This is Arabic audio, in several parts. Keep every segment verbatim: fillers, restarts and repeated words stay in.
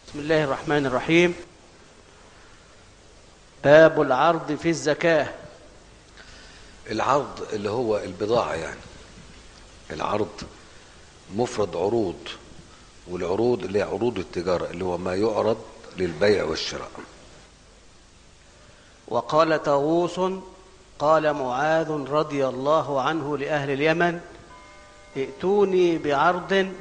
بسم الله الرحمن الرحيم. باب العرض في الزكاة. العرض اللي هو البضاعة، يعني العرض مفرد عروض، والعروض اللي هي عروض التجارة اللي هو ما يعرض للبيع والشراء. وقال طاووس قال معاذ رضي الله عنه لأهل اليمن: ائتوني بعرض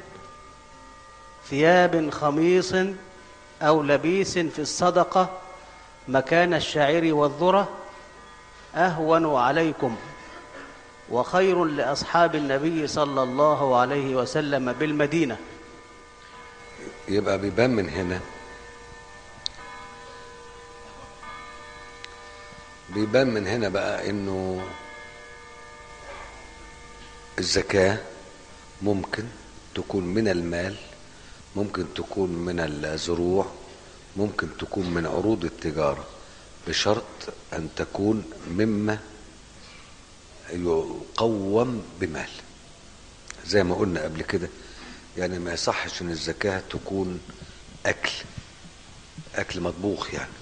ثياب خميص أو لبيس في الصدقة مكان الشعير والذرة أهون عليكم وخير لأصحاب النبي صلى الله عليه وسلم بالمدينة. يبقى بيبان من هنا بيبان من هنا بقى انه الزكاة ممكن تكون من المال، ممكن تكون من الزروع، ممكن تكون من عروض التجارة، بشرط أن تكون مما يقوم بمال. زي ما قلنا قبل كده، يعني ما يصحش أن الزكاة تكون أكل أكل مطبوخ، يعني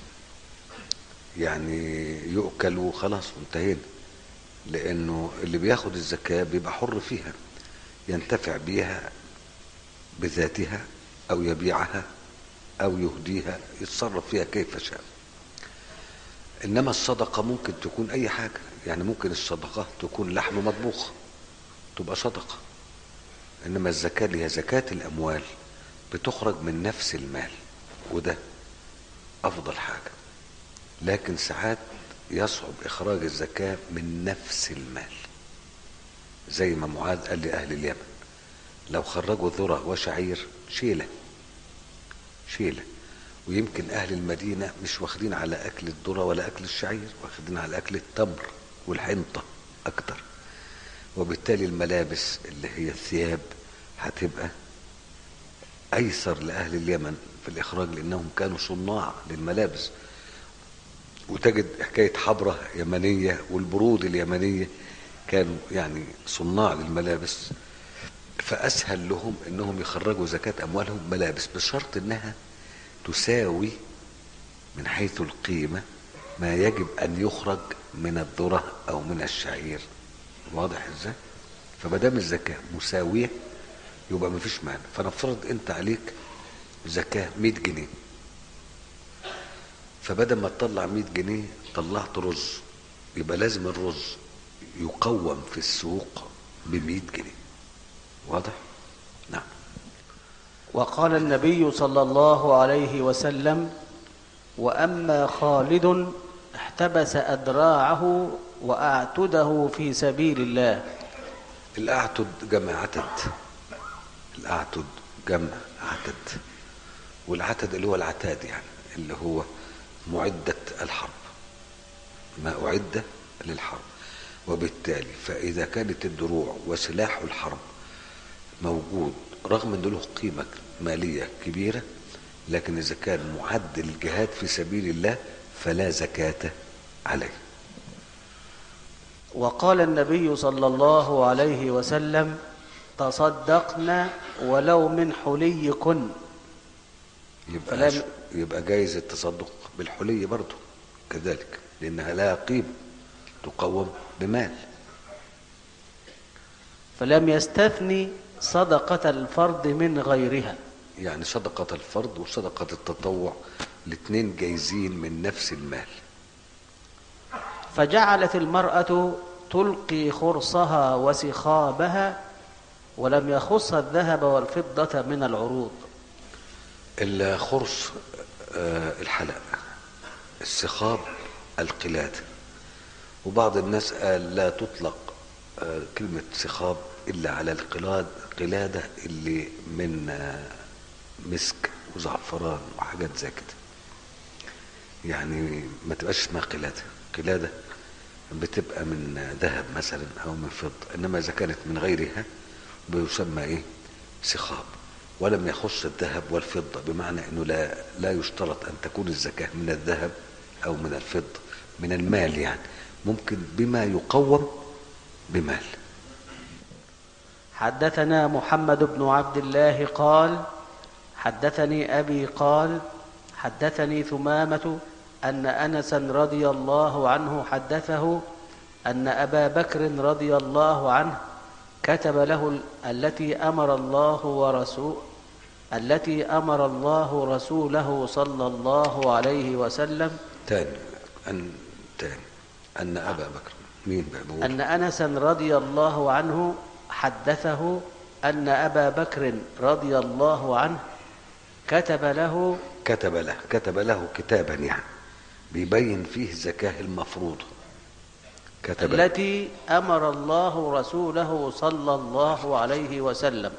يعني يؤكل وخلاص وانتهينا، لأنه اللي بياخد الزكاة بيبقى حر فيها، ينتفع بيها بذاتها أو يبيعها أو يهديها، يتصرف فيها كيف شاء. إنما الصدقة ممكن تكون أي حاجة، يعني ممكن الصدقة تكون لحم مطبوخ تبقى صدقة، إنما الزكاة اللي هي زكاة الأموال بتخرج من نفس المال، وده أفضل حاجة. لكن ساعات يصعب إخراج الزكاة من نفس المال، زي ما معاذ قال لأهل اليمن: لو خرجوا ذرة وشعير شيلة شيلة. ويمكن أهل المدينة مش واخدين على أكل الذرة ولا أكل الشعير، واخدين على أكل التمر والحنطة أكتر، وبالتالي الملابس اللي هي الثياب هتبقى أيسر لأهل اليمن في الإخراج، لأنهم كانوا صناع للملابس. وتجد حكاية حبرة يمنية والبرود اليمنية كانوا يعني صناع للملابس، فأسهل لهم أنهم يخرجوا زكاة أموالهم ملابس، بشرط أنها تساوي من حيث القيمة ما يجب أن يخرج من الذرة أو من الشعير. واضح إزاي؟ فمادام الزكاة مساوية يبقى مفيش معنى. فنفترض أنت عليك زكاة مية جنيه، فبدل ما تطلع مية جنيه طلعت رز، يبقى لازم الرز يقوم في السوق بمية جنيه. واضح؟ نعم. وقال النبي صلى الله عليه وسلم: وأما خالد احتبس أدراعه وأعتده في سبيل الله. الأعتد جمع عتد، الأعتد جمع عتد، والعتد اللي هو العتاد، يعني اللي هو معدة الحرب، ما أعد للحرب. وبالتالي فإذا كانت الدروع وسلاح الحرب موجود، رغم أن له قيمة مالية كبيرة، لكن إذا كان معد للجهاد في سبيل الله فلا زكاة عليه. وقال النبي صلى الله عليه وسلم: تصدقنا ولو من حليكن. يبقى, فلم... يبقى جايز التصدق بالحلي برضه كذلك، لأنها لا قيمة، تقوم بمال. فلم يستثني صدقة الفرد من غيرها، يعني صدقة الفرد وصدقة التطوع الاثنين جايزين من نفس المال. فجعلت المرأة تلقي خرصها وسخابها ولم يخص الذهب والفضة من العروض. الخرص الحلق، السخاب القلادة. وبعض الناس قال لا تطلق كلمة سخاب إلا على القلاد قلادة اللي من مسك وزعفران وحاجات زي كده، يعني ما تبقاش اسمها قلادة. قلادة بتبقى من ذهب مثلا أو من فضة، إنما إذا كانت من غيرها بيسمى إيه؟ سخاب. ولم يخص الذهب والفضة، بمعنى أنه لا لا يشترط أن تكون الزكاة من الذهب أو من الفضة، من المال، يعني ممكن بما يقوم بمال. حدثنا محمد بن عبد الله قال: حدثني أبي قال حدثني ثمامة أن أنسا رضي الله عنه حدثه أن أبا بكر رضي الله عنه كتب له التي أمر الله ورسول التي أمر الله رسوله صلى الله عليه وسلم. تاني أن تاني أن أبا بكر مين بقى؟ أن أنسا رضي الله عنه حدثه أن أبا بكر رضي الله عنه كتب له كتب له كتب له كتابا يعني بيبين فيه الزكاة المفروضة. كتب التي أمر الله رسوله صلى الله عليه وسلم.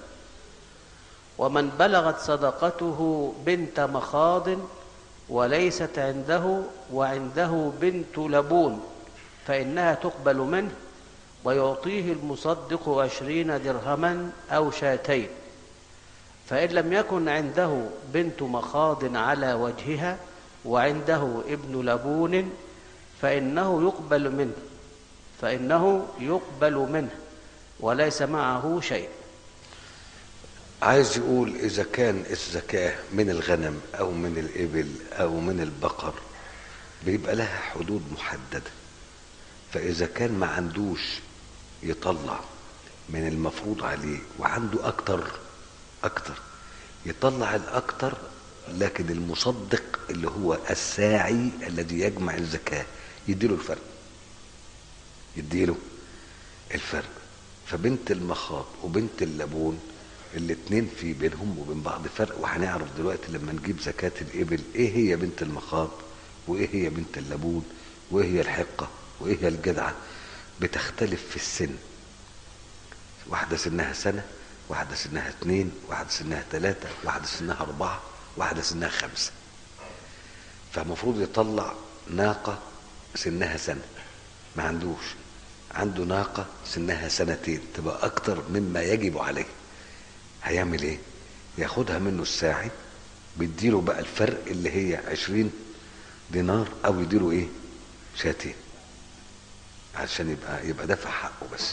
ومن بلغت صدقته بنت مخاض وليست عنده وعنده بنت لبون فإنها تقبل منه ويعطيه المصدق عشرين درهما أو شاتين. فإن لم يكن عنده بنت مخاض على وجهها وعنده ابن لبون فإنه يقبل منه فإنه يقبل منه وليس معه شيء. عايز يقول إذا كان الزكاة من الغنم أو من الإبل أو من البقر بيبقى لها حدود محددة. فإذا كان ما عندوش يطلع من المفروض عليه وعنده أكتر أكتر يطلع الأكتر، لكن المصدق اللي هو الساعي الذي يجمع الزكاة يديله الفرق يديله الفرق. فبنت المخاض وبنت اللبون الاتنين في بينهم وبين بعض فرق، وهنعرف دلوقتي لما نجيب زكاة الإبل ايه هي بنت المخاض وايه هي بنت اللبون وايه هي الحقة وايه هي الجدعة. بتختلف في السن، واحدة سنها سنة، واحدة سنها اتنين، واحدة سنها تلاتة، واحدة سنها أربعة، واحدة سنها خمسة. فالمفروض يطلع ناقة سنها سنة ما عندوش، عنده ناقة سنها سنتين تبقى أكتر مما يجب عليه. هيعمل ايه؟ ياخدها منه الساعي بيديله بقى الفرق اللي هي عشرين دينار او يديله ايه؟ شاتين عشان يبقى يبقى دفع حقه بس.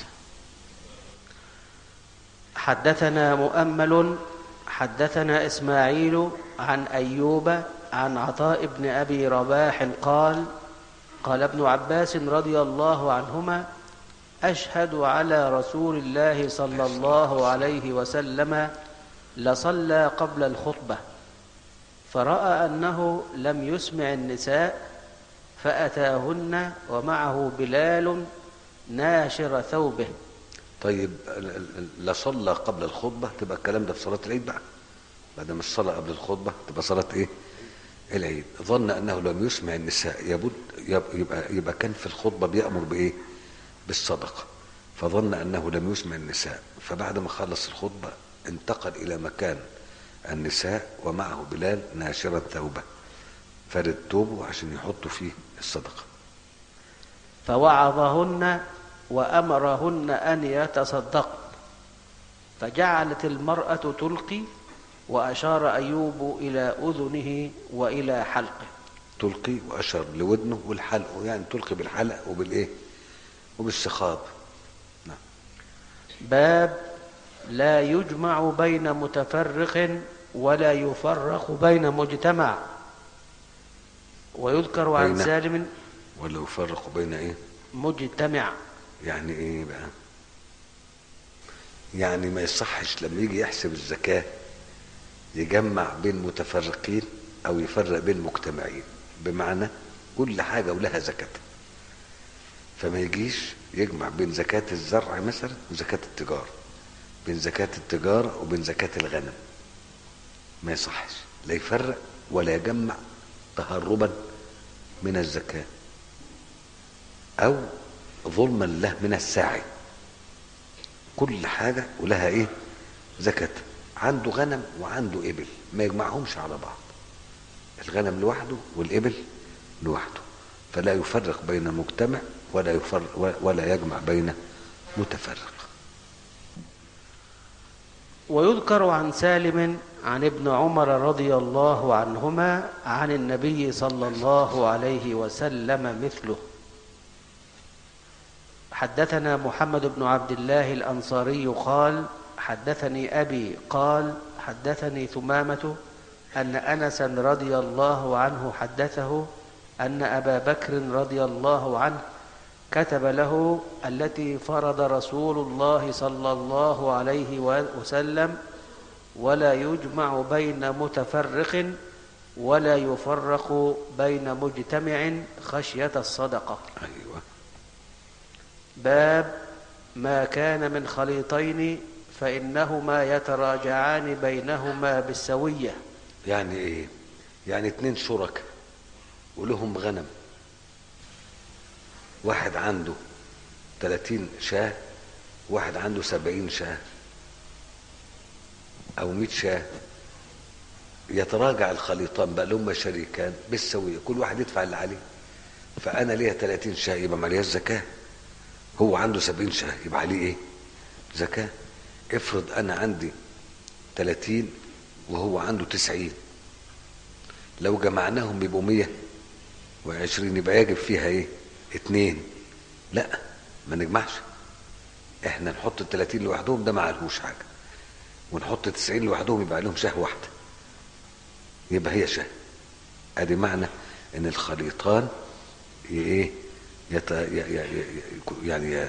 حدثنا مؤمل حدثنا إسماعيل عن أيوب عن عطاء بن أبي رباح قال قال ابن عباس رضي الله عنهما أشهد على رسول الله صلى الله عليه وسلم لصلى قبل الخطبة فرأى أنه لم يسمع النساء فأتاهن ومعه بلال ناشر ثوبه. طيب لصلى قبل الخطبة تبقى الكلام ده في صلاة العيد بقى، بعد ما الصلاة قبل الخطبة تبقى صلاة ايه؟ العيد. ظن أنه لم يسمع النساء يبد يبقى, يبقى كان في الخطبة بيأمر بإيه؟ بالصدقة. فظن أنه لم يسمع النساء، فبعد ما خلص الخطبة انتقل إلى مكان النساء ومعه بلال ناشرا ثوبه، فرد ثوبه عشان يحطوا فيه الصدقة. فوعظهن وأمرهن أن يتصدقن فجعلت المرأة تلقي وأشار أيوب إلى أذنه وإلى حلقه. تلقي وأشار لودنه والحلق، يعني تلقي بالحلق وبالإيه؟ وبالسخاب. نعم. باب لا يجمع بين متفرق ولا يفرق بين مجتمع. ويذكر عن سالم ولا يفرق بين ايه؟ مجتمع. يعني ايه بقى؟ يعني ما يصحش لما يجي يحسب الزكاة يجمع بين متفرقين او يفرق بين مجتمعين، بمعنى كل حاجة ولها زكاتها. فما يجيش يجمع بين زكاة الزرع مثلا وزكاة التجارة، بين زكاة التجارة وبين زكاة الغنم، ما يصحش، لا يفرق ولا يجمع تهربا من الزكاة او ظلما له من الساعي. كل حاجة ولها ايه؟ زكاة. عنده غنم وعنده ابل ما يجمعهمش على بعض، الغنم لوحده والابل لوحده، فلا يفرق بين مجتمع ولا يفرق ولا يجمع بين متفرق. ويذكر عن سالم عن ابن عمر رضي الله عنهما عن النبي صلى الله عليه وسلم مثله. حدثنا محمد بن عبد الله الأنصاري قال حدثني أبي قال حدثني ثمامة أن أنسا رضي الله عنه حدثه أن أبا بكر رضي الله عنه كتب له التي فرض رسول الله صلى الله عليه وسلم: ولا يجمع بين متفرق ولا يفرق بين مجتمع خشية الصدقة. أيوة. باب ما كان من خليطين فإنهما يتراجعان بينهما بالسوية. يعني إيه؟ يعني اتنين شركاء ولهم غنم، واحد عنده تلاتين شاة، واحد عنده سبعين شاة أو مئة شاة، يتراجع الخليطان بقى لهم شريكان بالسوية، كل واحد يدفع اللي عليه. فأنا ليا تلاتين شاة يبقى ما لياش زكاة، هو عنده سبعين شاة يبقى عليه إيه؟ زكاة. افرض أنا عندي تلاتين وهو عنده تسعين، لو جمعناهم يبقوا مية وعشرين، يبقى يجب فيها إيه؟ اتنين. لا، ما نجمعش، احنا نحط التلاتين لوحدهم، ده ما عليهوش حاجة، ونحط تسعين لوحدهم يبقى عليهم شاه واحدة، يبقى هي شاه. ادي معنى ان الخليطان ايه؟ يت... يعني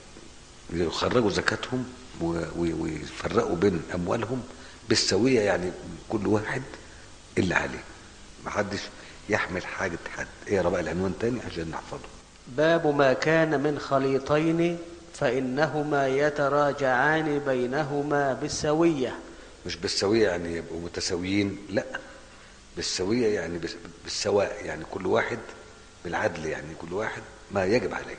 يخرجوا زكاتهم ويفرقوا بين اموالهم بالسوية، يعني كل واحد اللي عليه، محدش يحمل حاجة حد. اقرا بقى العنوان تاني عشان نحفظه. باب ما كان من خليطين فإنهما يتراجعان بينهما بالسوية. مش بالسوية يعني يبقوا متساويين، لا، بالسوية يعني بالسواء، يعني كل واحد بالعدل، يعني كل واحد ما يجب عليه.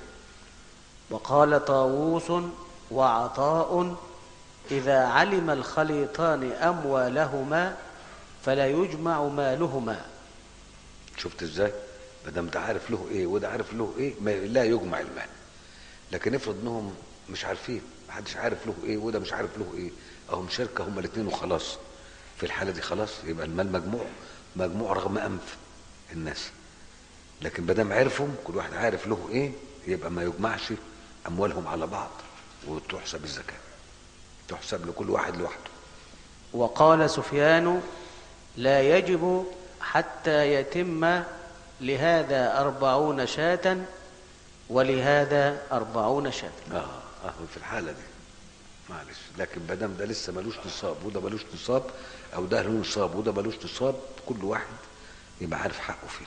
وقال طاووس وعطاء: إذا علم الخليطان أموالهما فلا يجمع مالهما. شفت ازاي؟ ما دام ده عارف له ايه وده عارف له ايه، ما لا يجمع المال. لكن افرض انهم مش عارفين، محدش عارف له ايه وده مش عارف له ايه، اهم شركه هما الاثنين وخلاص، في الحاله دي خلاص يبقى المال مجموع، مجموع رغم انف الناس. لكن ما دام عرفهم كل واحد عارف له ايه، يبقى ما يجمعش اموالهم على بعض وتحسب الزكاه، تحسب لكل واحد لوحده. وقال سفيان: لا يجب حتى يتم لهذا أربعون شاة ولهذا أربعون شاة. اه اه في الحالة دي معلش، لكن ما دام ده لسه ملوش نصاب وده ملوش نصاب، او ده له نصاب وده ملوش نصاب، كل واحد يبقى عارف حقه فيه.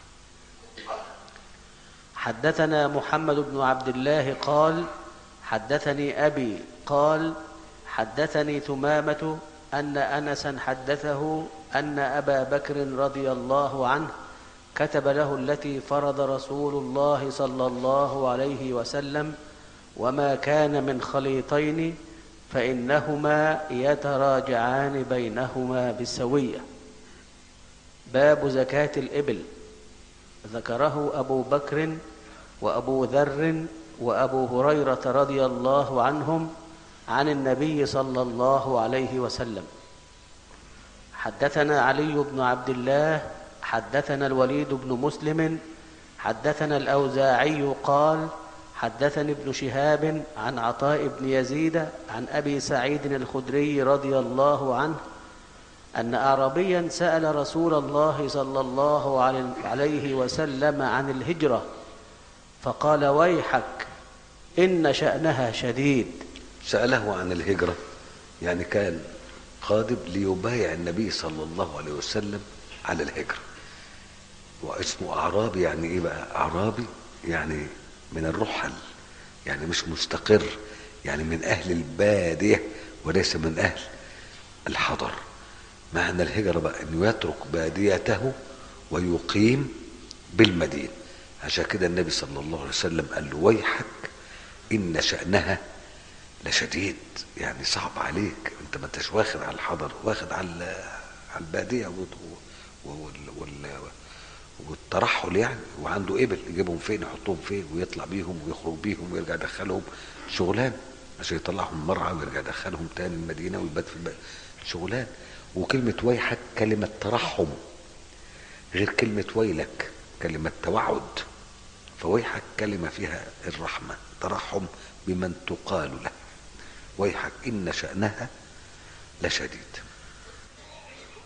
حدثنا محمد بن عبد الله قال: حدثني أبي قال: حدثني ثمامة أن أنسا حدثه أن أبا بكر رضي الله عنه كتب له التي فرض رسول الله صلى الله عليه وسلم: وما كان من خليطين فإنهما يتراجعان بينهما بالسوية. باب زكاة الإبل. ذكره أبو بكر وأبو ذر وأبو هريرة رضي الله عنهم عن النبي صلى الله عليه وسلم. حدثنا علي بن عبد الله حدثنا الوليد بن مسلم حدثنا الأوزاعي قال: حدثني ابن شهاب عن عطاء بن يزيد عن أبي سعيد الخدري رضي الله عنه أن أعرابيا سأل رسول الله صلى الله عليه وسلم عن الهجرة فقال: ويحك إن شأنها شديد. سأله عن الهجرة، يعني كان قادم ليبايع النبي صلى الله عليه وسلم على الهجرة. واسمه أعرابي، يعني إيه بقى أعرابي؟ يعني من الرحل، يعني مش مستقر، يعني من أهل البادية وليس من أهل الحضر. معنى الهجرة بقى أنه يترك باديته ويقيم بالمدينة. عشان كده النبي صلى الله عليه وسلم قال له: ويحك إن شأنها لشديد، يعني صعب عليك، انت ما انتش واخد على الحضر، واخد على على البادية والترحل يعني، وعنده إبل يجيبهم فين يحطهم فين ويطلع بيهم ويخرج بيهم ويرجع يدخلهم شغلان عشان يطلعهم المرعى ويرجع يدخلهم تاني المدينة ويبات في البلد، شغلان. وكلمة ويحك كلمة ترحم غير كلمة ويلك، كلمة توعد. فويحك كلمة فيها الرحمة، ترحم بمن تقال له. ويحك إن شأنها لشديد.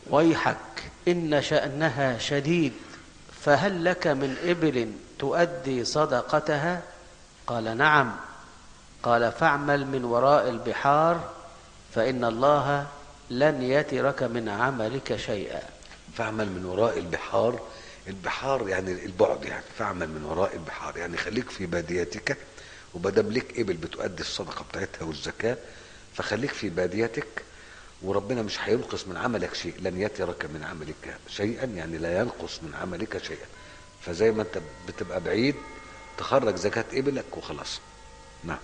ويحك إن شأنها شديد، فهل لك من إبل تؤدي صدقتها؟ قال نعم. قال فاعمل من وراء البحار فإن الله لن يترك من عملك شيئا. فاعمل من وراء البحار، البحار يعني البعد، يعني فاعمل من وراء البحار يعني خليك في باديتك، وبدام لك ابل بتؤدي الصدقه بتاعتها والزكاه فخليك في باديتك، وربنا مش هينقص من عملك شيء. لن يترك من عملك شيئا يعني لا ينقص من عملك شيئا. فزي ما انت بتبقى بعيد تخرج زكاه ابلك وخلاص. نعم.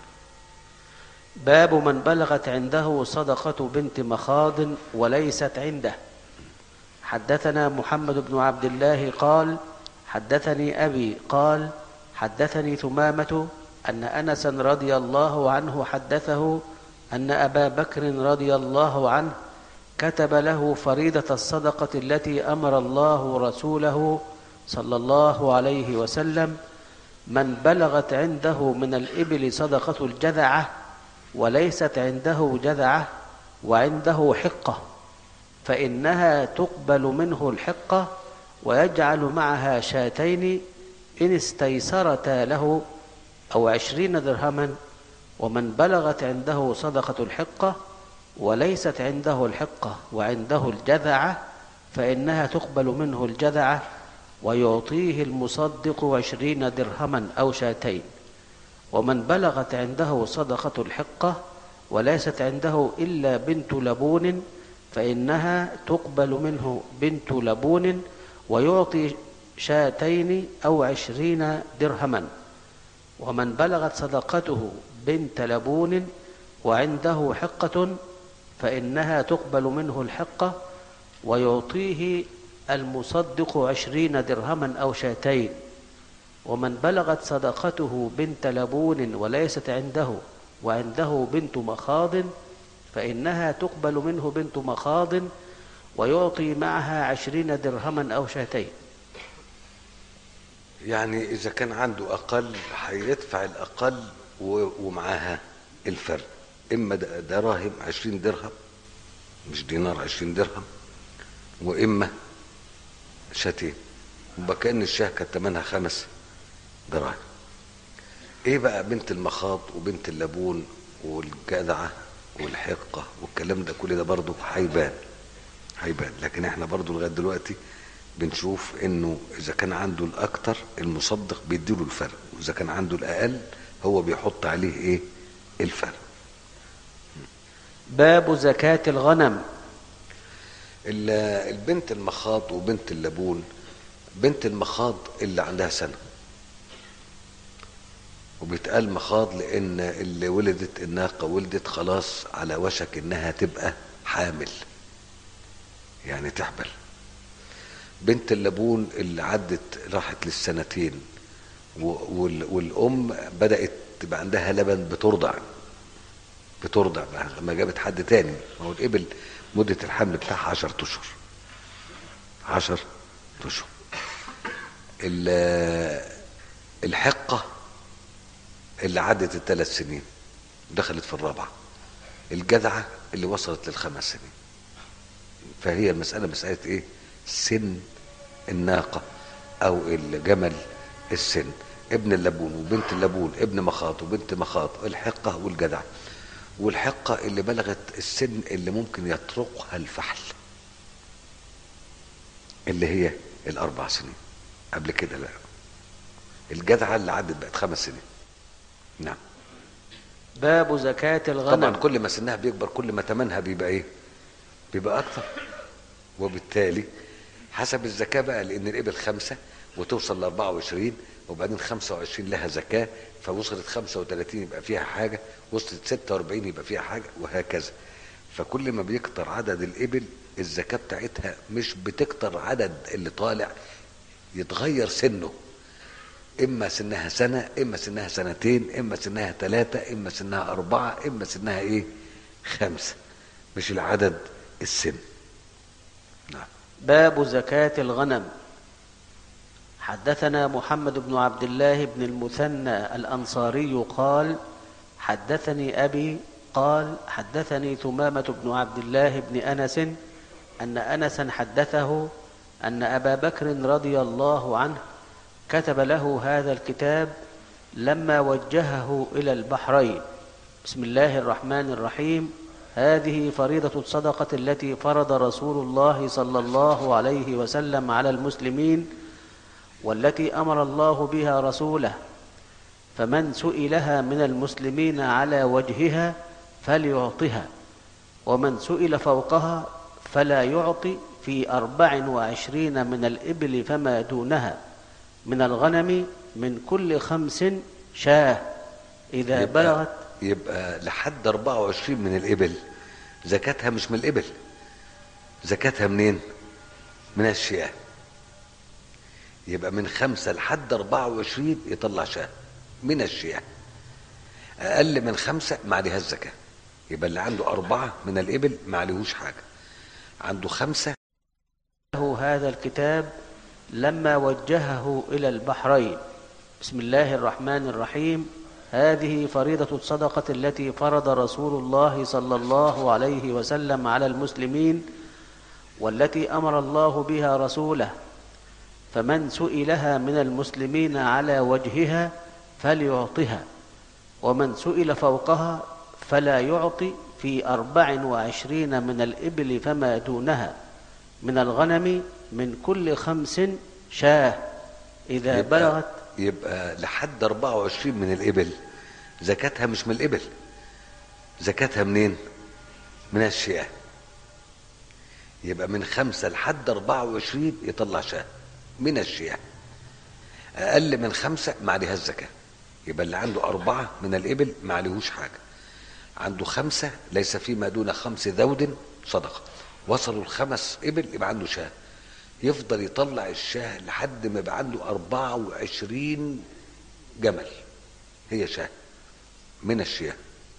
باب من بلغت عنده صدقة بنت مخاض وليست عنده. حدثنا محمد بن عبد الله قال حدثني أبي قال حدثني ثمامة أن أنسا رضي الله عنه حدثه أن أبا بكر رضي الله عنه كتب له فريضة الصدقة التي أمر الله رسوله صلى الله عليه وسلم: من بلغت عنده من الإبل صدقة الجذعة وليست عنده جذعة وعنده حقة فإنها تقبل منه الحقة ويجعل معها شاتين إن استيسرتا له أو عشرين درهما. ومن بلغت عنده صدقة الحقة وليست عنده الحقة وعنده الجذعة فإنها تقبل منه الجذعة ويعطيه المصدق عشرين درهما أو شاتين. ومن بلغت عنده صدقة الحقة وليست عنده إلا بنت لبون فإنها تقبل منه بنت لبون ويعطي شاتين أو عشرين درهما. ومن بلغت صدقته بنت لبون وعنده حقة فإنها تقبل منه الحقة ويعطيه المصدق عشرين درهما أو شاتين. ومن بلغت صدقته بنت لبون وليست عنده وعنده بنت مخاض فإنها تقبل منه بنت مخاض ويعطي معها عشرين درهما أو شاتين. يعني إذا كان عنده أقل هيدفع الأقل ومعاها الفرق، إما دراهم عشرين درهم مش دينار عشرين درهم، وإما شاتين، يبقى كأن الشاه كانت تمنها خمس دراهم. إيه بقى بنت المخاض وبنت اللبون والجذعة والحقة والكلام ده كل ده برضه هيبان هيبان لكن احنا برضه لغاية دلوقتي بنشوف انه اذا كان عنده الاكتر المصدق بيديله الفرق، واذا كان عنده الاقل هو بيحط عليه ايه الفرق. باب زكاة الغنم. البنت المخاض وبنت اللبون، بنت المخاض اللي عندها سنة، وبيتقال مخاض لان اللي ولدت الناقة ولدت خلاص على وشك انها تبقى حامل يعني تحبل. بنت اللبون اللي عدت راحت للسنتين والأم بدأت تبقى عندها لبن بترضع بترضع بقى لما جابت حد تاني. ما هو الإبل مدة الحمل بتاعها عشر أشهر عشر أشهر. الحقة اللي عدت الثلاث سنين دخلت في الرابعة. الجذعة اللي وصلت للخمس سنين. فهي المسألة مسألة ايه؟ سن الناقة او الجمل السن. ابن اللبون وبنت اللبون، ابن مخاط وبنت مخاط، الحقة والجذع. والحقة اللي بلغت السن اللي ممكن يطرقها الفحل اللي هي الاربع سنين، قبل كده لا. الجذعة اللي عدت بقت خمس سنين. نعم. باب زكاة الغنم. طبعا كل ما سنها بيكبر كل ما تمنها بيبقى ايه؟ بيبقى اكتر، وبالتالي حسب الزكاة بقى، لان الابل خمسة وتوصل ل أربعة وعشرين وبعدين خمسة وعشرين لها زكاة، فوصلت خمسة وثلاثين يبقى فيها حاجة، وصلت ستة وأربعين يبقى فيها حاجة، وهكذا. فكل ما بيكتر عدد الابل الزكاة بتاعتها مش بتكتر عدد اللي طالع، يتغير سنه، اما سنها سنة، اما سنها سنتين، اما سنها ثلاثة، اما سنها اربعة، اما سنها ايه خمسة، مش العدد السن. نعم. باب زكاة الغنم. حدثنا محمد بن عبد الله بن المثنى الأنصاري قال حدثني أبي قال حدثني ثمامة بن عبد الله بن أنس أن أنسا حدثه أن أبا بكر رضي الله عنه كتب له هذا الكتاب لما وجهه إلى البحرين. بسم الله الرحمن الرحيم. هذه فريضة الصدقة التي فرض رسول الله صلى الله عليه وسلم على المسلمين، والتي أمر الله بها رسوله، فمن سئلها من المسلمين على وجهها فليعطها، ومن سئل فوقها فلا يعطي، في أربع وعشرين من الإبل فما دونها، من الغنم من كل خمس شاة إذا يبقى بلغت. يبقى لحد أربعة وعشرين من الإبل زكاتها مش من الإبل، زكاتها منين؟ من الشياه. يبقى من خمسة لحد أربعة وعشرين يطلع شاه من الشياه. أقل من خمسة ما عليها الزكاة. يبقى اللي عنده أربعة من الإبل ما عليهوش حاجة، عنده خمسة. له هذا الكتاب لما وجهه إلى البحرين. بسم الله الرحمن الرحيم. هذه فريضة الصدقة التي فرض رسول الله صلى الله عليه وسلم على المسلمين، والتي أمر الله بها رسوله، فمن سئلها من المسلمين على وجهها فليعطها، ومن سئل فوقها فلا يعطي، في أربع وعشرين من الإبل فما دونها، من الغنم من كل خمس شاه إذا يبقى بلغت. يبقى لحد أربعة وعشرين من الإبل زكاتها مش من الإبل، زكاتها منين؟ من الشياه. يبقى من خمسة لحد أربعة وعشرين يطلع شاه من الشياه. أقل من خمسة ما عليها الزكاة. يبقى اللي عنده أربعة من الإبل ما عليهوش حاجة، عنده خمسة ليس فيما دون خمس ذود صدقة. وصلوا الخمس إبل يبقى عنده شاه، يفضل يطلع الشاه لحد ما يبقى عنده أربعة وعشرين جمل، هي شاه من الشياه.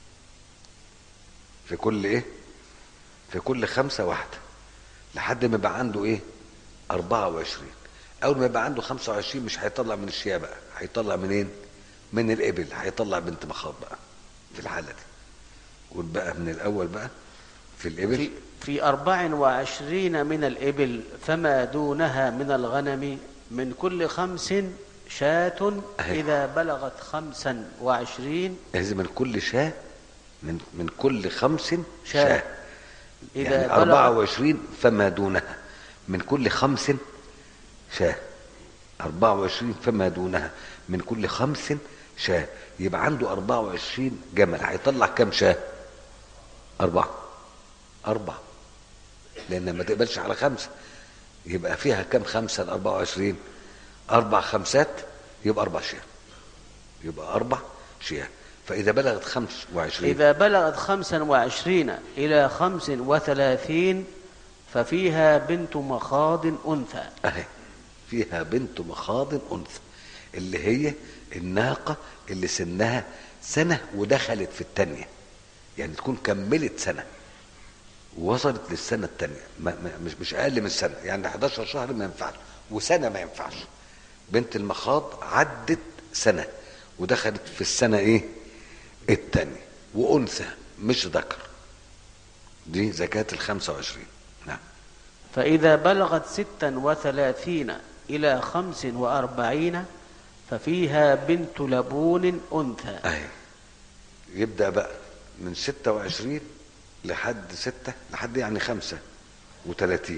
في كل إيه؟ في كل خمسة واحدة، لحد ما يبقى عنده إيه؟ أربعة وعشرين. أول ما يبقى عنده خمسة وعشرين مش هيطلع من الشياه بقى، هيطلع منين؟ من الإبل، هيطلع بنت مخاض بقى في الحالة دي. قول بقى من الأول بقى في الإبل. في, في أربع وعشرين من الإبل فما دونها من الغنم من كل خمس شاة إذا بلغت خمسا وعشرين. لازم من كل شاة، من من كل خمس شاة, شاة. إذا يعني أربعة وعشرين فما دونها من كل خمس شاة. أربعة وعشرين فما دونها من كل خمس شاة. يبقى عنده أربعة وعشرين جمل، هيطلع كم شاة؟ أربعة. أربعة لأن ما تقبلش على خمسة. يبقى فيها كم خمسة الأربعة وعشرين؟ أربع خمسات، يبقى أربع شياه، يبقى أربع شياه. فإذا بلغت خمس وعشرين إذا بلغت خمسا وعشرين إلى خمس وثلاثين ففيها بنت مخاض أنثى. أهي فيها بنت مخاض أنثى، اللي هي الناقة اللي سنها سنة ودخلت في التانية، يعني تكون كملت سنة ووصلت للسنة التانية، مش مش أقل من سنة. يعني حداشر شهر ما ينفعش، وسنة ما ينفعش. بنت المخاض عدت سنة ودخلت في السنة إيه؟ التانية، وأنثى مش ذكر. دي زكاة الخمسة وعشرين. نعم. فإذا بلغت ستا وثلاثين إلى خمس وأربعين ففيها بنت لبون أنثى. أهي يبدأ بقى من ستة وعشرين لحد ستة، لحد يعني خمسة وثلاثين.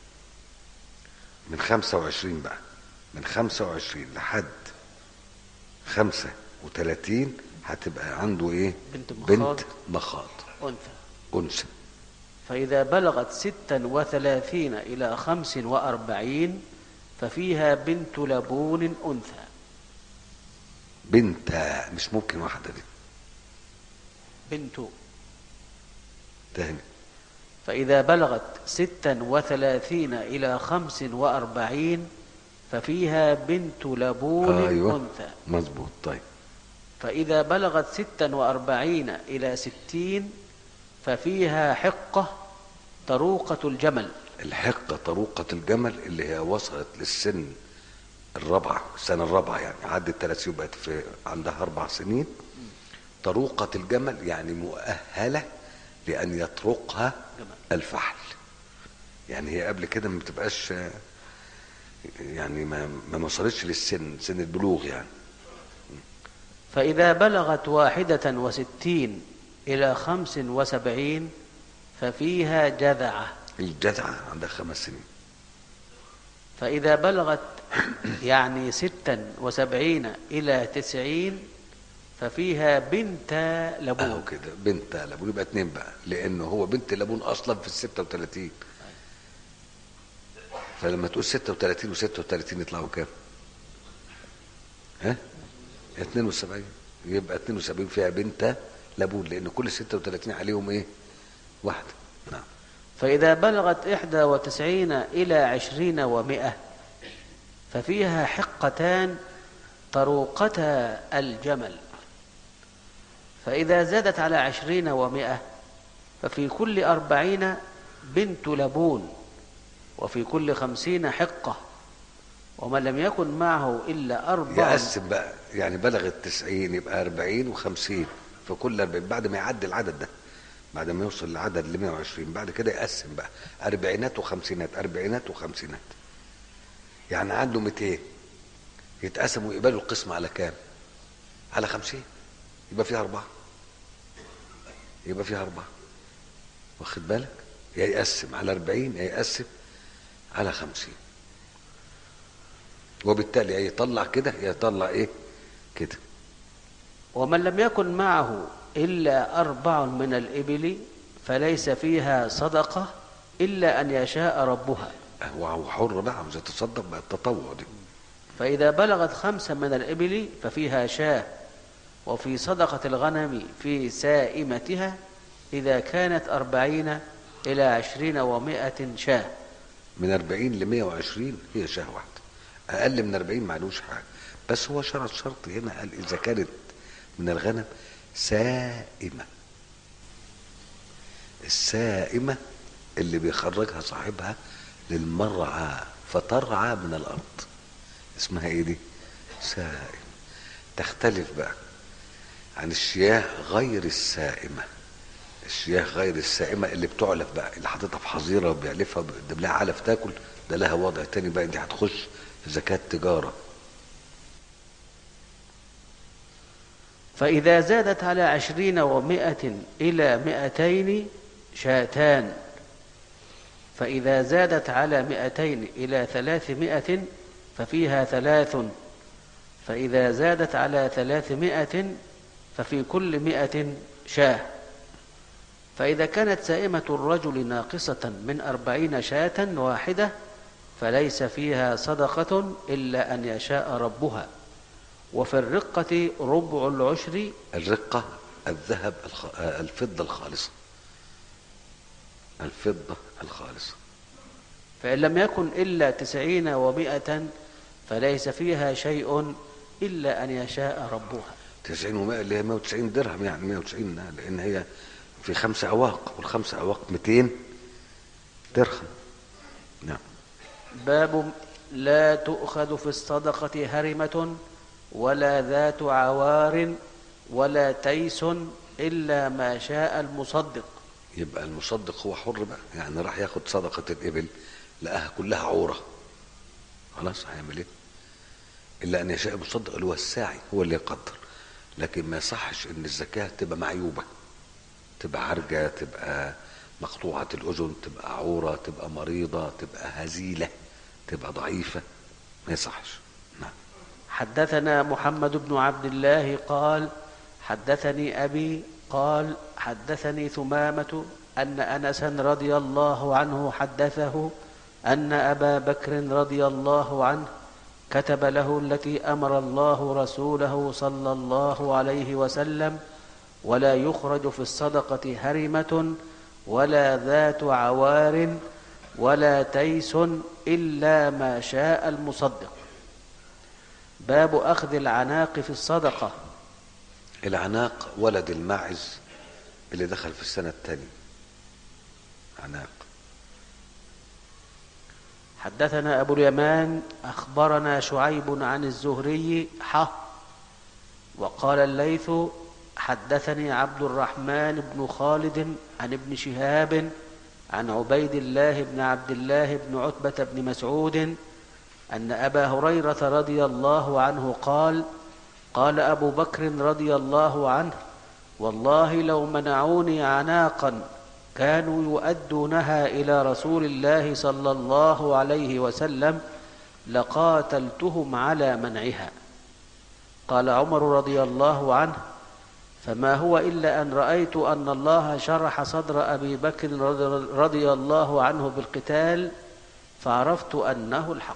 من خمسة وعشرين بقى، من خمسة وعشرين لحد خمسة وثلاثين هتبقى عنده ايه؟ بنت مخاض, بنت مخاض أنثى. أنثى. فإذا بلغت ستا وثلاثين إلى خمس وأربعين ففيها بنت لبون أنثى. بنت، مش ممكن واحدة دي، بنت تاني. فإذا بلغت ستا وثلاثين إلى خمس وأربعين ففيها بنت لبون أيوة. أنثى. مظبوط. طيب. فإذا بلغت ستا وأربعين إلى ستين ففيها حقة طروقة الجمل. الحقة طروقة الجمل اللي هي وصلت للسن الرابعة، السنة الرابعة يعني عدت ثلاث سنين، بقت في عندها أربع سنين. طروقة الجمل يعني مؤهلة لأن يطرقها الفحل، يعني هي قبل كده ما بتبقاش يعني ما ما وصلتش للسن سن البلوغ يعني. فإذا بلغت واحدة وستين إلى خمس وسبعين ففيها جذعة. الجذعة عندها خمس سنين. فإذا بلغت يعني ستا وسبعين إلى تسعين ففيها بنت لبون. اهو كده بنت لبون، يبقى اتنين بقى، لانه هو بنت لبون اصلا في الستة وتلاتين. فلما تقول ستة وتلاتين وستة وتلاتين يطلعوا كام؟ ها؟ اتنين وسبعين. يبقى اتنين وسبعين فيها بنت لبون، لان كل ستة وتلاتين عليهم ايه؟ واحدة. نعم. فإذا بلغت إحدى وتسعين إلى عشرين ومائة ففيها حقتان طروقتا الجمل. فإذا زادت على عشرين ومائة ففي كل أربعين بنت لبون، وفي كل خمسين حقة، ومن لم يكن معه إلا أربع. يقسم بقى، يعني بلغت تسعين يبقى أربعين وخمسين في كل أربعين، بعد ما يعدي العدد ده، بعد ما يوصل للعدد ل مائة وعشرين، بعد كده يقسم بقى أربعينات وخمسينات، أربعينات وخمسينات. يعني عنده مئتين يتقسم ويقبلوا القسمة على كام؟ على خمسين، يبقى فيها أربعة، يبقى فيها أربعة. واخد بالك؟ يا يقسم على أربعين يا يقسم على خمسين، وبالتالي يا يطلع كده يا يطلع ايه كده. ومن لم يكن معه إلا أربع من الإبل فليس فيها صدقة إلا أن يشاء ربها. هو حر بقى، عاوز يتصدق بقى التطوع دي. فإذا بلغت خمسة من الإبل ففيها شاة، وفي صدقة الغنم في سائمتها إذا كانت أربعين إلى عشرين ومائة شاة. من أربعين ل مائة وعشرين هي شاة واحدة، أقل من أربعين معلوش حاجة. بس هو شرط شرط هنا، قال إذا كانت من الغنم سائمة. السائمة اللي بيخرجها صاحبها للمرعى فترعى من الأرض، اسمها إيه دي؟ سائمة. تختلف بقى عن الشياه غير السائمة. الشياه غير السائمة اللي بتعلف بقى، اللي حاططها في حظيرة وبيعلفها وبيقدم لها علف تاكل، ده لها وضع تاني بقى، دي هتخش في زكاة تجارة. فإذا زادت على عشرين ومائة إلى مائتين شاتان. فإذا زادت على مائتين إلى ثلاثمائة ففيها ثلاث. فإذا زادت على ثلاثمائة ففي كل مائة شاه. فإذا كانت سائمة الرجل ناقصة من أربعين شاة واحدة فليس فيها صدقة إلا أن يشاء ربها. وفي الرقة ربع العشر. الرقة الذهب الخ... الفضة الخالصة، الفضة الخالصة. فإن لم يكن إلا تسعين ومائة فليس فيها شيء إلا أن يشاء ربها. تسعين ومائة اللي هي مائة وتسعين درهم، يعني مائة وتسعين، لأن هي في خمسة أواق، والخمسة أواق مئتين درهم. نعم. باب لا تؤخذ في الصدقة هرمة ولا ذات عوار ولا تيس إلا ما شاء المصدق. يبقى المصدق هو حر بقى، يعني راح ياخد صدقة الإبل لقاها كلها عورة، خلاص هيعمل ايه؟ إلا أن يشاء المصدق اللي هو الساعي هو اللي يقدر. لكن ما يصحش إن الزكاة تبقى معيوبة، تبقى عرجة، تبقى مقطوعة الأذن، تبقى عورة، تبقى مريضة، تبقى هزيلة، تبقى ضعيفة، ما يصحش. نعم. حدثنا محمد بن عبد الله قال حدثني أبي قال حدثني ثمامة أن أنسا رضي الله عنه حدثه أن أبا بكر رضي الله عنه كتب له التي أمر الله رسوله صلى الله عليه وسلم: ولا يخرج في الصدقة هرمة ولا ذات عوار ولا تيس إلا ما شاء المصدق. باب أخذ العناق في الصدقة. العناق ولد الماعز اللي دخل في السنة الثانية، عناق. حدثنا أبو اليمان أخبرنا شعيب عن الزهري حا وقال الليث حدثني عبد الرحمن بن خالد عن ابن شهاب عن عبيد الله بن عبد الله بن عتبة بن مسعود أن أبا هريرة رضي الله عنه قال قال أبو بكر رضي الله عنه والله لو منعوني عناقا كانوا يؤدونها إلى رسول الله صلى الله عليه وسلم لقاتلتهم على منعها. قال عمر رضي الله عنه فما هو إلا أن رأيت أن الله شرح صدر أبي بكر رضي الله عنه بالقتال فعرفت أنه الحق.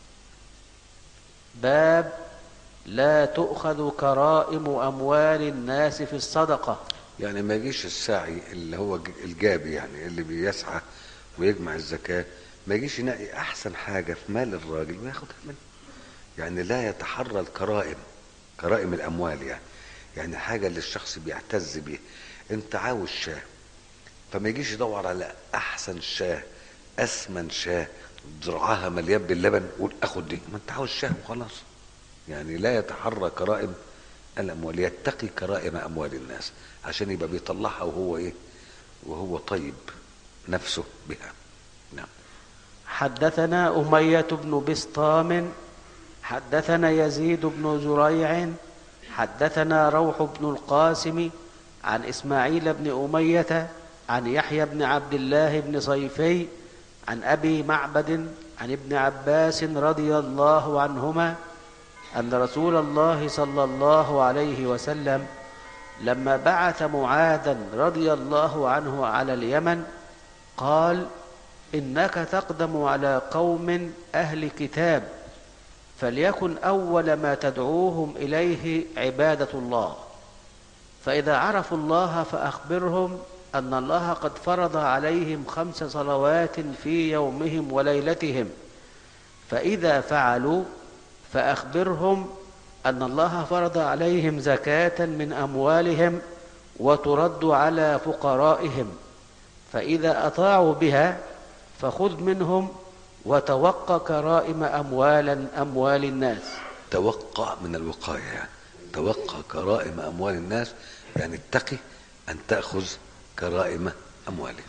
باب لا تؤخذ كرائم أموال الناس في الصدقة. يعني ما يجيش الساعي اللي هو الجابي، يعني اللي بيسعى ويجمع الزكاة، ما يجيش ينقي أحسن حاجة في مال الراجل وياخدها منه. يعني لا يتحرى الكرائم، كرائم الأموال، يعني يعني حاجة اللي الشخص بيعتز بيها. انت عاوز شاه، فما يجيش يدور على أحسن شاه، أثمن شاه، ذرعها مليان باللبن، قول أخد دي. ما انت عاوز شاه وخلاص. يعني لا يتحرى كرائم الأموال، يتقي كرائم أموال الناس عشان يبقى بيطلعها وهو إيه، وهو طيب نفسه بها. نعم. حدثنا أمية بن بسطام حدثنا يزيد بن زريع حدثنا روح بن القاسم عن إسماعيل بن أمية عن يحيى بن عبد الله بن صيفي عن أبي معبد عن ابن عباس رضي الله عنهما أن رسول الله صلى الله عليه وسلم لما بعث معاذا رضي الله عنه على اليمن قال إنك تقدم على قوم أهل كتاب فليكن أول ما تدعوهم إليه عبادة الله، فإذا عرفوا الله فأخبرهم أن الله قد فرض عليهم خمس صلوات في يومهم وليلتهم، فإذا فعلوا فأخبرهم أن الله فرض عليهم زكاة من أموالهم وترد على فقرائهم، فإذا أطاعوا بها فخذ منهم وتوقى كرائم أموالا أموال الناس. توقع من الوقاية، يعني توقع كرائم أموال الناس، يعني اتقي أن تأخذ كرائم أموالهم.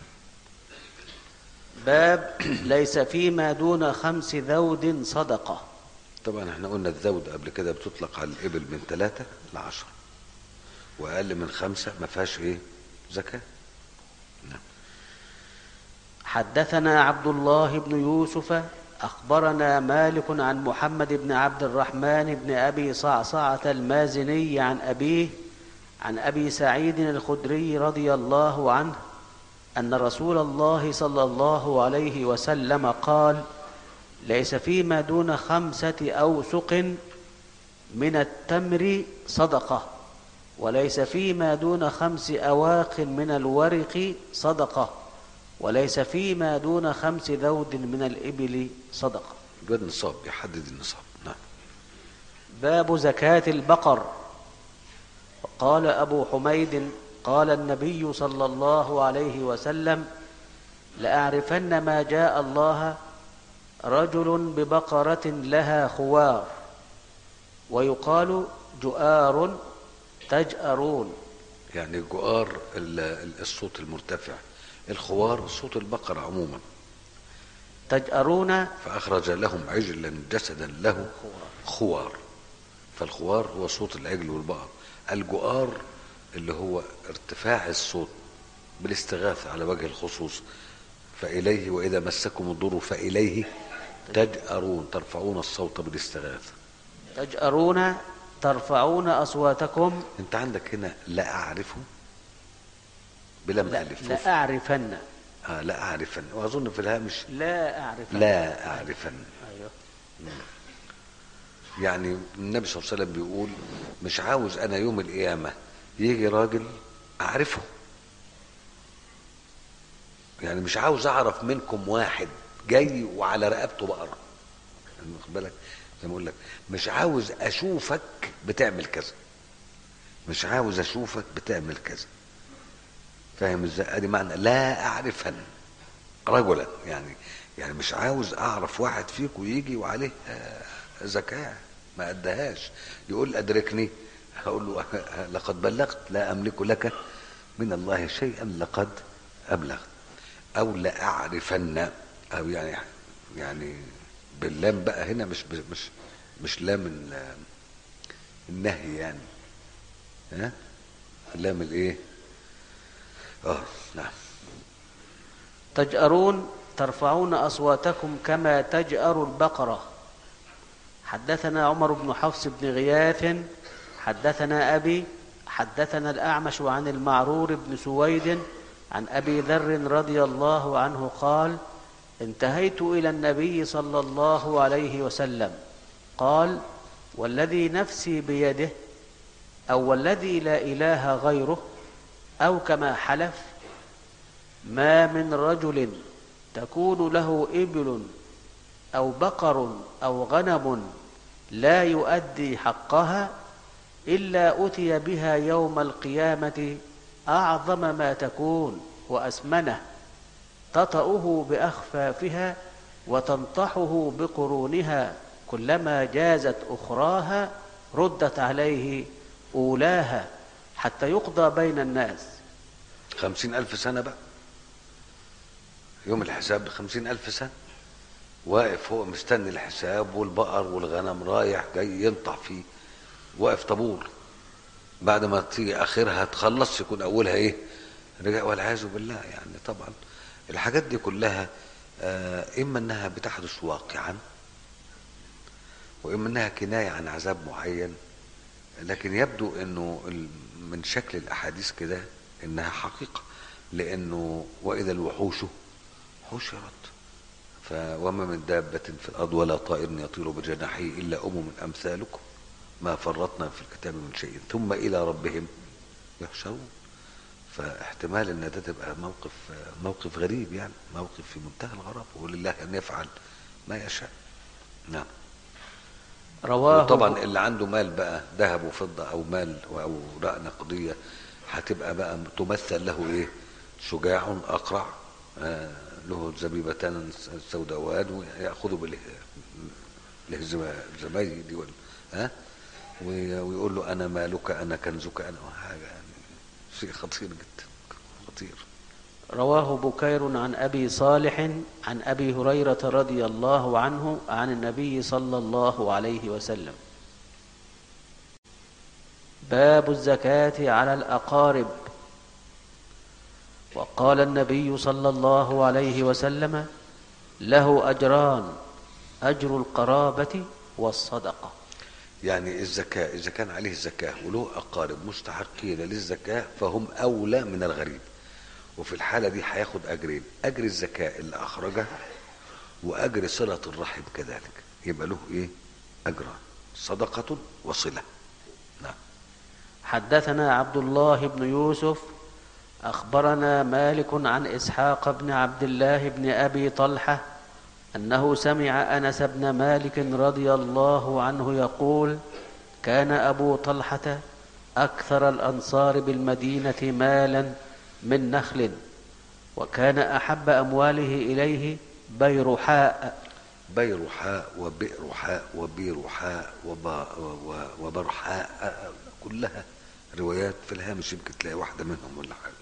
باب ليس فيما دون خمس ذود صدقة. طبعا احنا قلنا الذود قبل كده بتطلق على الإبل من ثلاثة لعشرة، وأقل من خمسة ما فيهاش إيه زكاة. نعم. حدثنا عبد الله بن يوسف أخبرنا مالك عن محمد بن عبد الرحمن بن أبي صعصعة المازني عن أبيه عن أبي سعيد الخدري رضي الله عنه أن رسول الله صلى الله عليه وسلم قال ليس فيما دون خمسة أوسق من التمر صدقة، وليس فيما دون خمس أواق من الورق صدقة، وليس فيما دون خمس ذود من الإبل صدقة. يبقى النصاب، يحدد النصاب. نعم. باب زكاة البقر. قال أبو حميد قال النبي صلى الله عليه وسلم لأعرفن ما جاء الله رجل ببقرة لها خوار ويقال جؤار تجأرون، يعني جؤار الصوت المرتفع، الخوار صوت البقرة عموما. تجأرون فأخرج لهم عجلا جسدا له خوار، فالخوار هو صوت العجل والبقر. الجؤار اللي هو ارتفاع الصوت بالاستغاثة على وجه الخصوص، فإليه وإذا مسكم الضر فإليه تجأرون، ترفعون الصوت بالاستغاثة. تجأرون ترفعون أصواتكم. انت عندك هنا لا أعرفه بلا مألف. لا أعرفن. آه لا أعرفن، وأظن في الهامش لا أعرفن. لا أعرفن. أيوه. يعني النبي صلى الله عليه وسلم بيقول مش عاوز أنا يوم القيامة يجي راجل أعرفه، يعني مش عاوز أعرف منكم واحد جاي وعلى رقبته بقرة، يعني واخد بالك زي ما أقول لك، مش عاوز أشوفك بتعمل كذا، مش عاوز أشوفك بتعمل كذا. فاهم ازاي؟ ادي معنى لا أعرفن رجلا، يعني يعني مش عاوز أعرف واحد فيكم يجي وعليه زكاة ما أدهاش، يقول أدركني، هقول له لقد بلغت لا أملك لك من الله شيئا لقد أبلغت. أو لأعرفن، أو يعني يعني باللام بقى هنا، مش مش مش لام النهي يعني، ها، لام الايه؟ اه نعم. تجأرون ترفعون أصواتكم كما تجأر البقرة. حدثنا عمر بن حفص بن غياث حدثنا أبي حدثنا الأعمش عن المعرور بن سويد عن أبي ذر رضي الله عنه قال: انتهيت إلى النبي صلى الله عليه وسلم قال: والذي نفسي بيده، أو والذي لا إله غيره، أو كما حلف: ما من رجل تكون له إبل أو بقر أو غنم لا يؤدي حقها إلا أتي بها يوم القيامة أعظم ما تكون وأسمنه، تطأه بأخفافها وتنطحه بقرونها، كلما جازت أخراها ردت عليه أولاها حتى يقضى بين الناس. خمسين ألف سنة بقى، يوم الحساب بخمسين ألف سنة، واقف هو مستني الحساب، والبقر والغنم رايح جاي ينطح فيه، واقف طابور، بعد ما تيجي آخرها تخلص يكون أولها إيه؟ رجع، والعياذ بالله. يعني طبعا الحاجات دي كلها آه إما أنها بتحدث واقعا، وإما أنها كناية عن عذاب معين، لكن يبدو أنه من شكل الأحاديث كده إنها حقيقة، لأنه وإذا الوحوش حشرت وما من دابة في الأرض ولا طائر يطير بجناحيه إلا أمم أمثالكم ما فرطنا في الكتاب من شيء ثم إلى ربهم يحشرون. فاحتمال ان ده تبقى موقف موقف غريب، يعني موقف في منتهى الغرابة، ولله ان يفعل ما يشاء. نعم. رواه. وطبعا اللي عنده مال بقى ذهب وفضة او مال او اوراق نقدية هتبقى بقى تمثل له ايه؟ شجاع اقرع آه له زبيبتان سوداوان ويأخذ بالزبايد وال ها ويقول له انا مالك انا كنزك انا، حاجه يعني شيء خطير جدا خطير. رواه بكير عن أبي صالح عن أبي هريرة رضي الله عنه عن النبي صلى الله عليه وسلم. باب الزكاة على الأقارب. وقال النبي صلى الله عليه وسلم: له أجران، أجر القرابة والصدقة. يعني الزكاة إذا كان عليه الزكاة وله أقارب مستحقين للزكاة فهم أولى من الغريب، وفي الحالة دي هياخد أجرين: أجر الزكاة اللي أخرجها وأجر صلة الرحم كذلك، يبقى له إيه؟ أجران، صدقة وصلة. نعم. حدثنا عبد الله بن يوسف أخبرنا مالك عن إسحاق بن عبد الله بن أبي طلحة أنه سمع أنس بن مالك رضي الله عنه يقول: كان أبو طلحة أكثر الأنصار بالمدينة مالا من نخل، وكان أحب أمواله إليه بيرحاء. بيرحاء وبئرحاء وبيرحاء وبرحاء كلها روايات في الهامش، يمكن تلاقي واحدة منهم ولا حاجة.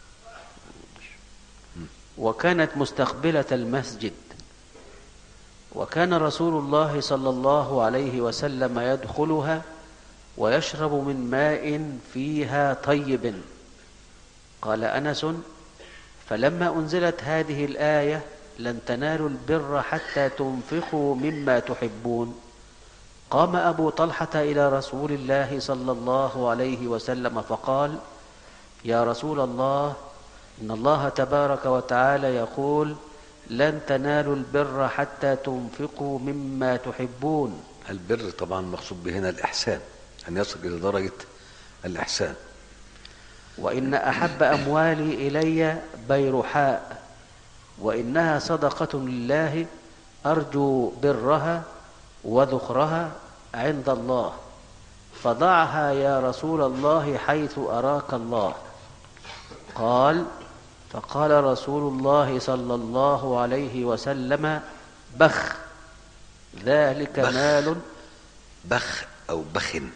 وكانت مستقبلة المسجد، وكان رسول الله صلى الله عليه وسلم يدخلها ويشرب من ماء فيها طيب. قال أنس: فلما أنزلت هذه الآية لن تنالوا البر حتى تنفقوا مما تحبون، قام أبو طلحة إلى رسول الله صلى الله عليه وسلم فقال: يا رسول الله، إن الله تبارك وتعالى يقول: لن تنالوا البر حتى تنفقوا مما تحبون. البر طبعا مقصود به هنا الإحسان، أن يصل إلى درجة الإحسان. وإن أحب أموالي إلي بيرحاء، وإنها صدقة لله أرجو برها وذخرها عند الله، فضعها يا رسول الله حيث أراك الله. قال: فقال رسول الله صلى الله عليه وسلم: بخ، ذلك بخ مال. بخ أو بخن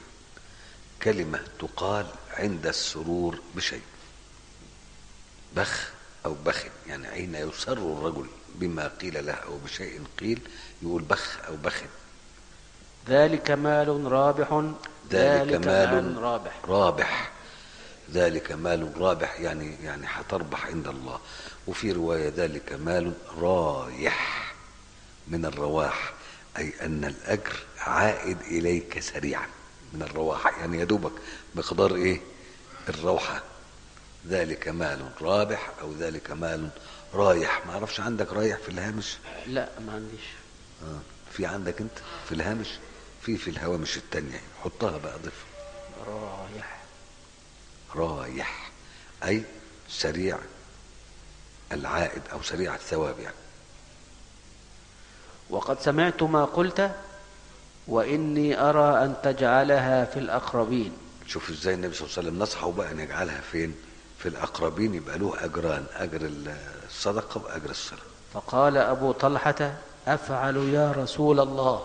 كلمة تقال عند السرور بشيء. بخ أو بخ، يعني حين يسر الرجل بما قيل له أو بشيء قيل يقول بخ أو بخ. ذلك مال رابح. ذلك مال مال رابح. رابح. ذلك مال رابح يعني يعني هتربح عند الله. وفي رواية ذلك مال رايح من الرواح، أي أن الأجر عائد إليك سريعا من الرواح، يعني يدوبك مقدار إيه الروحة. ذلك مال رابح أو ذلك مال رايح. ما أعرفش عندك رايح في الهامش؟ لا ما عنديش. آه. في عندك أنت في الهامش؟ في في الهوامش التانية حطها بقى، ضيف رايح. رايح أي سريع العائد أو سريع الثواب يعني. وقد سمعت ما قلت وإني أرى أن تجعلها في الأقربين. شوف ازاي النبي صلى الله عليه وسلم نصحه بقى ان يجعلها فين؟ في الأقربين، يبقى له أجران، أجر الصدقة وأجر الصلة. فقال أبو طلحة أفعل يا رسول الله.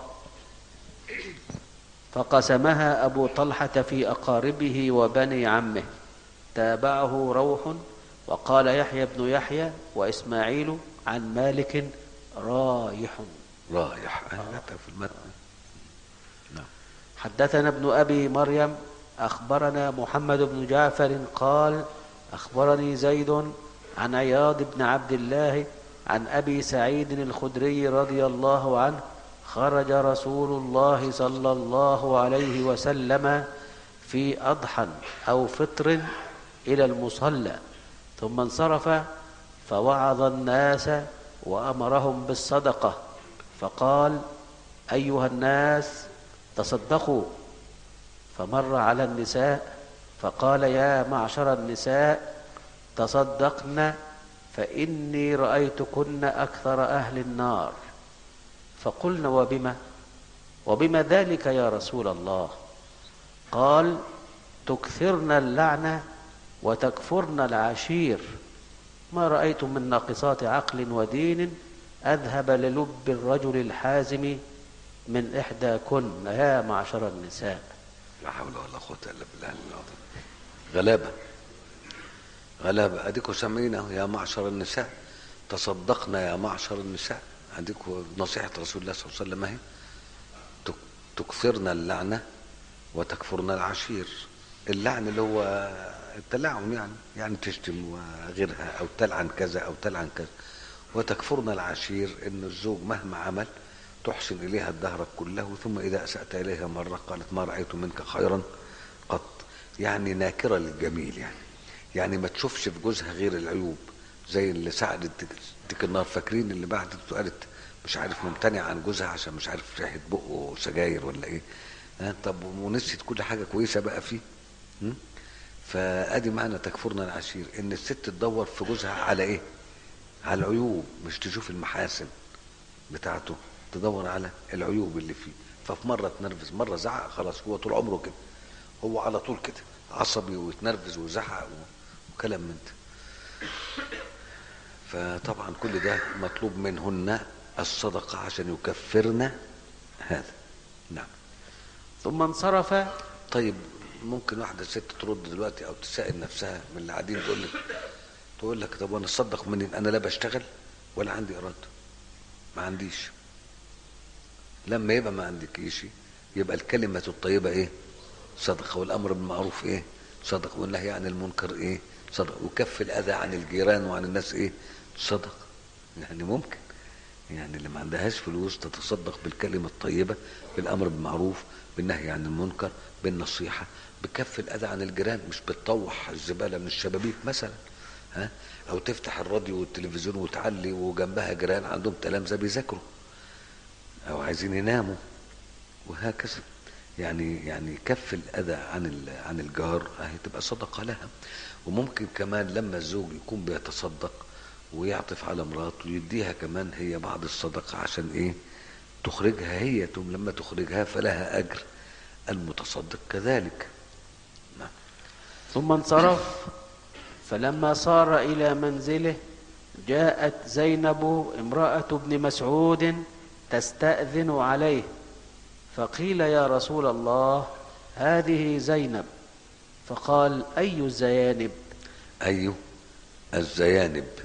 فقسمها أبو طلحة في أقاربه وبني عمه. تابعه روح وقال يحيى بن يحيى وإسماعيل عن مالك رايح. رايح آه. في المتن. نعم. حدثنا ابن أبي مريم أخبرنا محمد بن جعفر قال أخبرني زيد عن عياض بن عبد الله عن أبي سعيد الخدري رضي الله عنه خرج رسول الله صلى الله عليه وسلم في أضحى أو فطر إلى المصلى، ثم انصرف فوعظ الناس وأمرهم بالصدقة، فقال أيها الناس تصدقوا. فمر على النساء فقال يا معشر النساء تصدقن فإني رأيتكن أكثر أهل النار. فقلن وبما وبما ذلك يا رسول الله؟ قال تكثرن اللعنة وتكفرن العشير، ما رأيت من ناقصات عقل ودين أذهب للب الرجل الحازم من إحداكن يا معشر النساء. لا حول ولا قوة إلا بالله العظيم. غلابة غلابة. أديكوا سامعينه يا معشر النساء، تصدقنا يا معشر النساء. أديكوا نصيحة رسول الله صلى الله عليه وسلم اهي، تكثرن اللعنة وتكفرن العشير. اللعن اللي هو التلاعن يعني يعني تشتم وغيرها أو تلعن كذا أو تلعن كذا. وتكفرن العشير إن الزوج مهما عمل تحسن إليها الدهر كله، ثم إذا أسأت إليها مرة قالت ما رأيت منك خيرا قط. يعني ناكرة للجميل، يعني يعني ما تشوفش في جوزها غير العيوب، زي اللي سعدت ديك النار. فاكرين اللي بعدت وقالت مش عارف ممتنع عن جوزها عشان مش عارف ريحة بقه سجاير ولا ايه؟ ها طب ونسيت كل حاجة كويسة بقى فيه. فادي معنى تكفرنا العشير، ان الست تدور في جوزها على ايه؟ على العيوب، مش تشوف المحاسن بتاعته، تدور على العيوب اللي فيه. ففي مرة تنرفز مرة زعق، خلاص هو طول عمره كده، هو على طول كده عصبي ويتنرفز ويزعق وكلام من ده. فطبعا كل ده مطلوب منهن الصدقة عشان يكفرن هذا. نعم. ثم انصرف. طيب ممكن واحدة ست ترد دلوقتي او تسائل نفسها من اللي قاعدين، تقول لك تقول لك طب وانا اصدق منين؟ انا لا بشتغل ولا عندي اراده، ما عنديش. لما يبقى ما عندكيش يبقى الكلمة الطيبة ايه؟ صدقة. والامر بالمعروف ايه؟ صدقة. والنهي عن المنكر ايه؟ صدقة. وكف الاذى عن الجيران وعن الناس ايه؟ صدقة. يعني ممكن يعني اللي ما عندهاش فلوس تتصدق بالكلمة الطيبة، بالامر بالمعروف، بالنهي عن المنكر، بالنصيحة، بكف الاذى عن الجيران، مش بتطوح الزبالة من الشبابيك مثلا، ها؟ او تفتح الراديو والتلفزيون وتعلي وجنبها جيران عندهم تلامذة بيذاكروا او عايزين يناموا، وهكذا. يعني يعني كف الاذى عن عن الجار اهي تبقى صدقه لها. وممكن كمان لما الزوج يكون بيتصدق ويعطف على مراته يديها كمان هي بعض الصدقه، عشان ايه؟ تخرجها هي، ثم لما تخرجها فلها اجر المتصدق كذلك. نعم. ثم انصرف، فلما صار الى منزله جاءت زينب امراه ابن مسعود تستأذن عليه، فقيل يا رسول الله هذه زينب. فقال أي الزيانب؟ أي الزيانب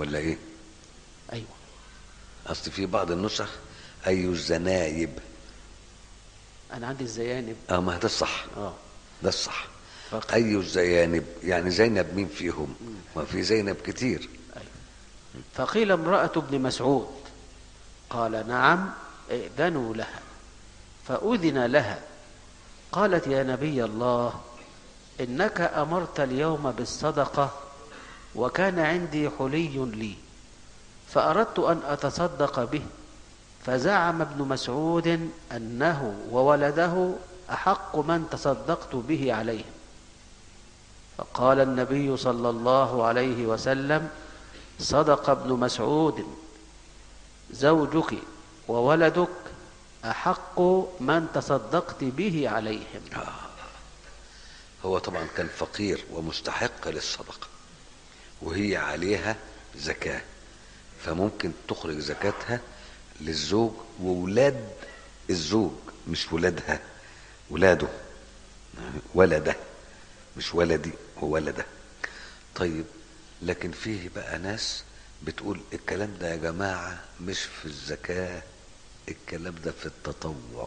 ولا ايه؟ أيوة. اصل في بعض النسخ اي الزنايب. أنا عندي الزيانب. اه ما ده الصح. اه ده الصح. فق... اي الزيانب يعني زينب مين فيهم؟ ما في زينب كتير. أيوة. فقيل امرأة ابن مسعود، قال نعم ائذنوا لها، فأذن لها. قالت يا نبي الله إنك أمرت اليوم بالصدقة وكان عندي حلي لي فأردت أن أتصدق به، فزعم ابن مسعود أنه وولده أحق من تصدقت به عليهم. فقال النبي صلى الله عليه وسلم صدق ابن مسعود، زوجك وولدك أحق من تصدقت به عليهم. آه. هو طبعا كان فقير ومستحق للصدقة وهي عليها زكاة، فممكن تخرج زكاتها للزوج وولاد الزوج، مش ولادها، ولاده، ولده، مش ولدي، هو ولده. طيب لكن فيه بقى ناس بتقول الكلام ده يا جماعة مش في الزكاة، الكلام ده في التطوع.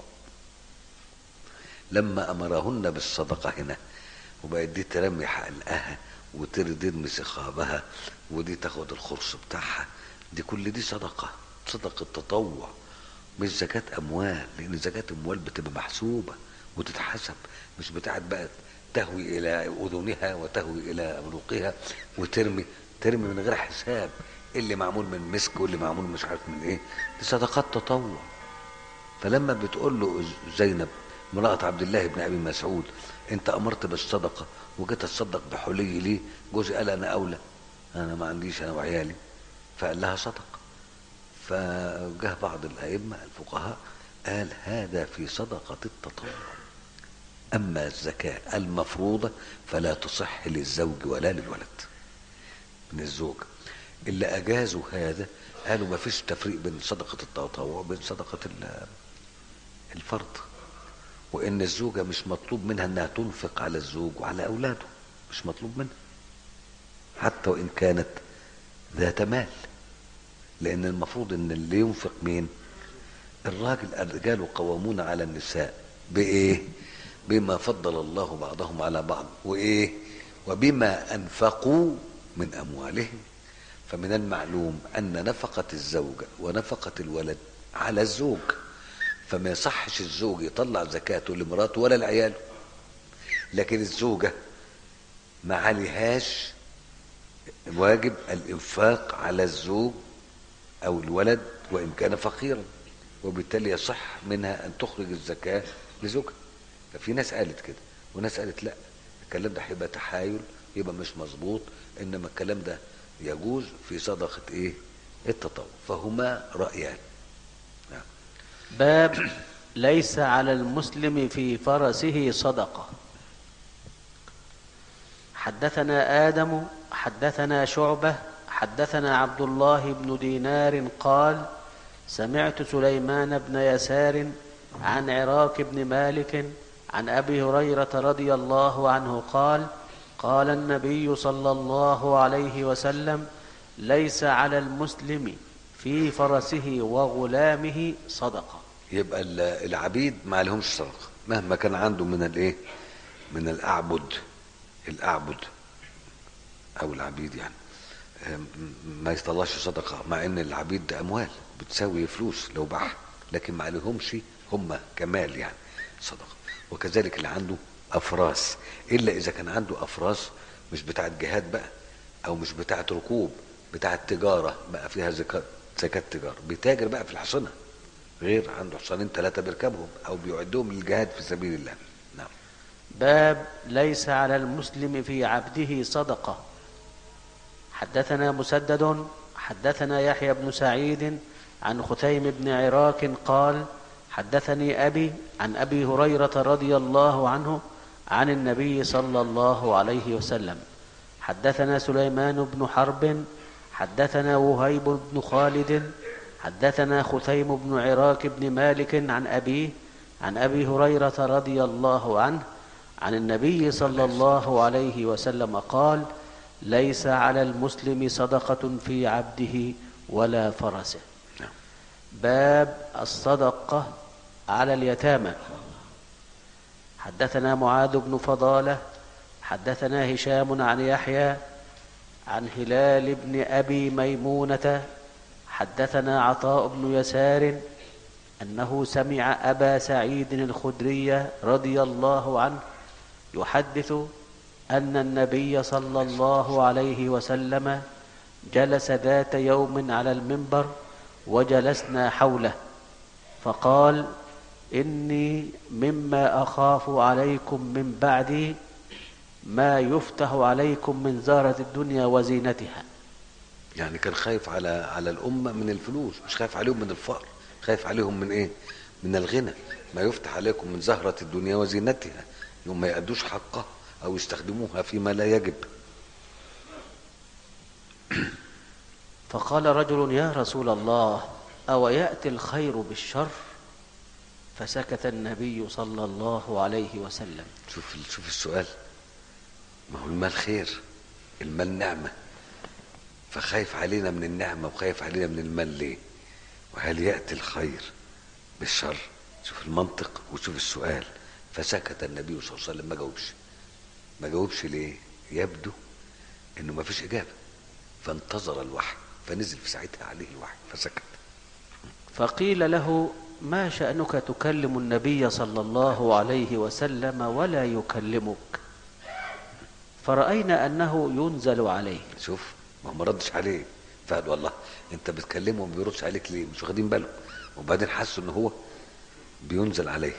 لما أمرهن بالصدقة هنا وبقت دي ترمي حلقها وتردد سخابها ودي تاخد الخرص بتاعها، دي كل دي صدقة، صدقة تطوع مش زكاة أموال، لأن زكاة أموال بتبقى محسوبة وتتحسب، مش بتاعت بقى تهوي إلى أذنها وتهوي إلى عنقها وترمي ترمي من غير حساب، اللي معمول من مسك واللي معمول مش عارف من إيه، دي صدقات تطوع. فلما بتقول له زينب امرأة عبد الله بن أبي مسعود أنت أمرت بالصدقة وجيت أتصدق بحلي ليه؟ جوزي قال أنا أولى، أنا ما عنديش أنا وعيالي، فقال لها صدق. فجاء بعض الأئمة الفقهاء قال هذا في صدقة التطوع، أما الزكاة المفروضة فلا تصح للزوج ولا للولد من الزوج. اللي أجازوا هذا قالوا ما فيش تفريق بين صدقة التطوع وبين صدقة الفرض، وإن الزوجة مش مطلوب منها أنها تنفق على الزوج وعلى أولاده، مش مطلوب منها حتى وإن كانت ذات مال، لأن المفروض أن اللي ينفق مين؟ الراجل. الرجال قوامون على النساء بإيه؟ بما فضل الله بعضهم على بعض، وإيه؟ وبما أنفقوا من أموالهم. فمن المعلوم أن نفقة الزوجة ونفقة الولد على الزوج، فما يصحش الزوج يطلع زكاته لمراته ولا لعياله، لكن الزوجة ما عليهاش واجب الإنفاق على الزوج أو الولد وإن كان فقيرا، وبالتالي يصح منها أن تخرج الزكاة لزوجها. ففي ناس قالت كده وناس قالت لا، الكلام ده هيبقى تحايل، يبقى مش مظبوط، إنما الكلام ده يجوز في صدقة إيه؟ التطوع. فهما رأيان. نعم. باب ليس على المسلم في فرسه صدقة. حدثنا آدم حدثنا شعبة حدثنا عبد الله بن دينار قال سمعت سليمان بن يسار عن عراك بن مالك عن أبي هريرة رضي الله عنه قال قال النبي صلى الله عليه وسلم ليس على المسلم في فرسه وغلامه صدقة. يبقى العبيد ما لهمش صدقة مهما كان عنده من الايه؟ من الاعبد، الاعبد او العبيد يعني ما يطلعش صدقة، مع ان العبيد ده اموال بتساوي فلوس لو باعها، لكن ما لهمش هم كمال يعني صدقة. وكذلك اللي عنده افراس، الا اذا كان عنده افراس مش بتاعت جهاد بقى او مش بتاعت ركوب، بتاعت تجارة بقى فيها زكاة، زكاة تجارة، بيتاجر بقى في الحصنة، غير عنده حصانين ثلاثة بيركبهم او بيعدهم للجهاد في سبيل الله. نعم. باب ليس على المسلم في عبده صدقة. حدثنا مسدد حدثنا يحيى بن سعيد عن ختيم بن عراك قال حدثني أبي عن أبي هريرة رضي الله عنه عن النبي صلى الله عليه وسلم. حدثنا سليمان بن حرب حدثنا وهيب بن خالد حدثنا ختيم بن عراك بن مالك عن أبيه عن أبي هريرة رضي الله عنه عن النبي صلى الله عليه وسلم قال ليس على المسلم صدقة في عبده ولا فرسه. نعم. باب الصدقة على اليتامى. حدثنا معاذ بن فضالة حدثنا هشام عن يحيى عن هلال بن أبي ميمونة حدثنا عطاء بن يسار أنه سمع أبا سعيد الخدري رضي الله عنه يحدث أن النبي صلى الله عليه وسلم جلس ذات يوم على المنبر وجلسنا حوله فقال: إني مما أخاف عليكم من بعدي ما يفتح عليكم من زارة الدنيا وزينتها. يعني كان خايف على على الأمة من الفلوس، مش خايف عليهم من الفقر، خايف عليهم من إيه؟ من الغنى. ما يفتح عليكم من زهرة الدنيا وزينتها، يوم ما يأدوش حقها أو يستخدموها فيما لا يجب. فقال رجل: يا رسول الله، أو يأتي الخير بالشر؟ فسكت النبي صلى الله عليه وسلم. شوف شوف السؤال، ما هو المال خير، المال نعمة، فخايف علينا من النعمة وخايف علينا من المال ليه؟ وهل يأتي الخير بالشر؟ شوف المنطق وشوف السؤال. فسكت النبي صلى الله عليه وسلم، ما جاوبش. ما جاوبش ليه؟ يبدو انه ما فيش اجابة، فانتظر الوحي، فنزل في ساعتها عليه الوحي فسكت. فقيل له: ما شأنك تكلم النبي صلى الله عليه وسلم ولا يكلمك؟ فرأينا أنه ينزل عليه. شوف، ما هو ما ردش عليه، فقال: والله انت بتكلمه وما بيردش عليك ليه؟ مش واخدين بالهم. وبعدين حسوا ان هو بينزل عليه.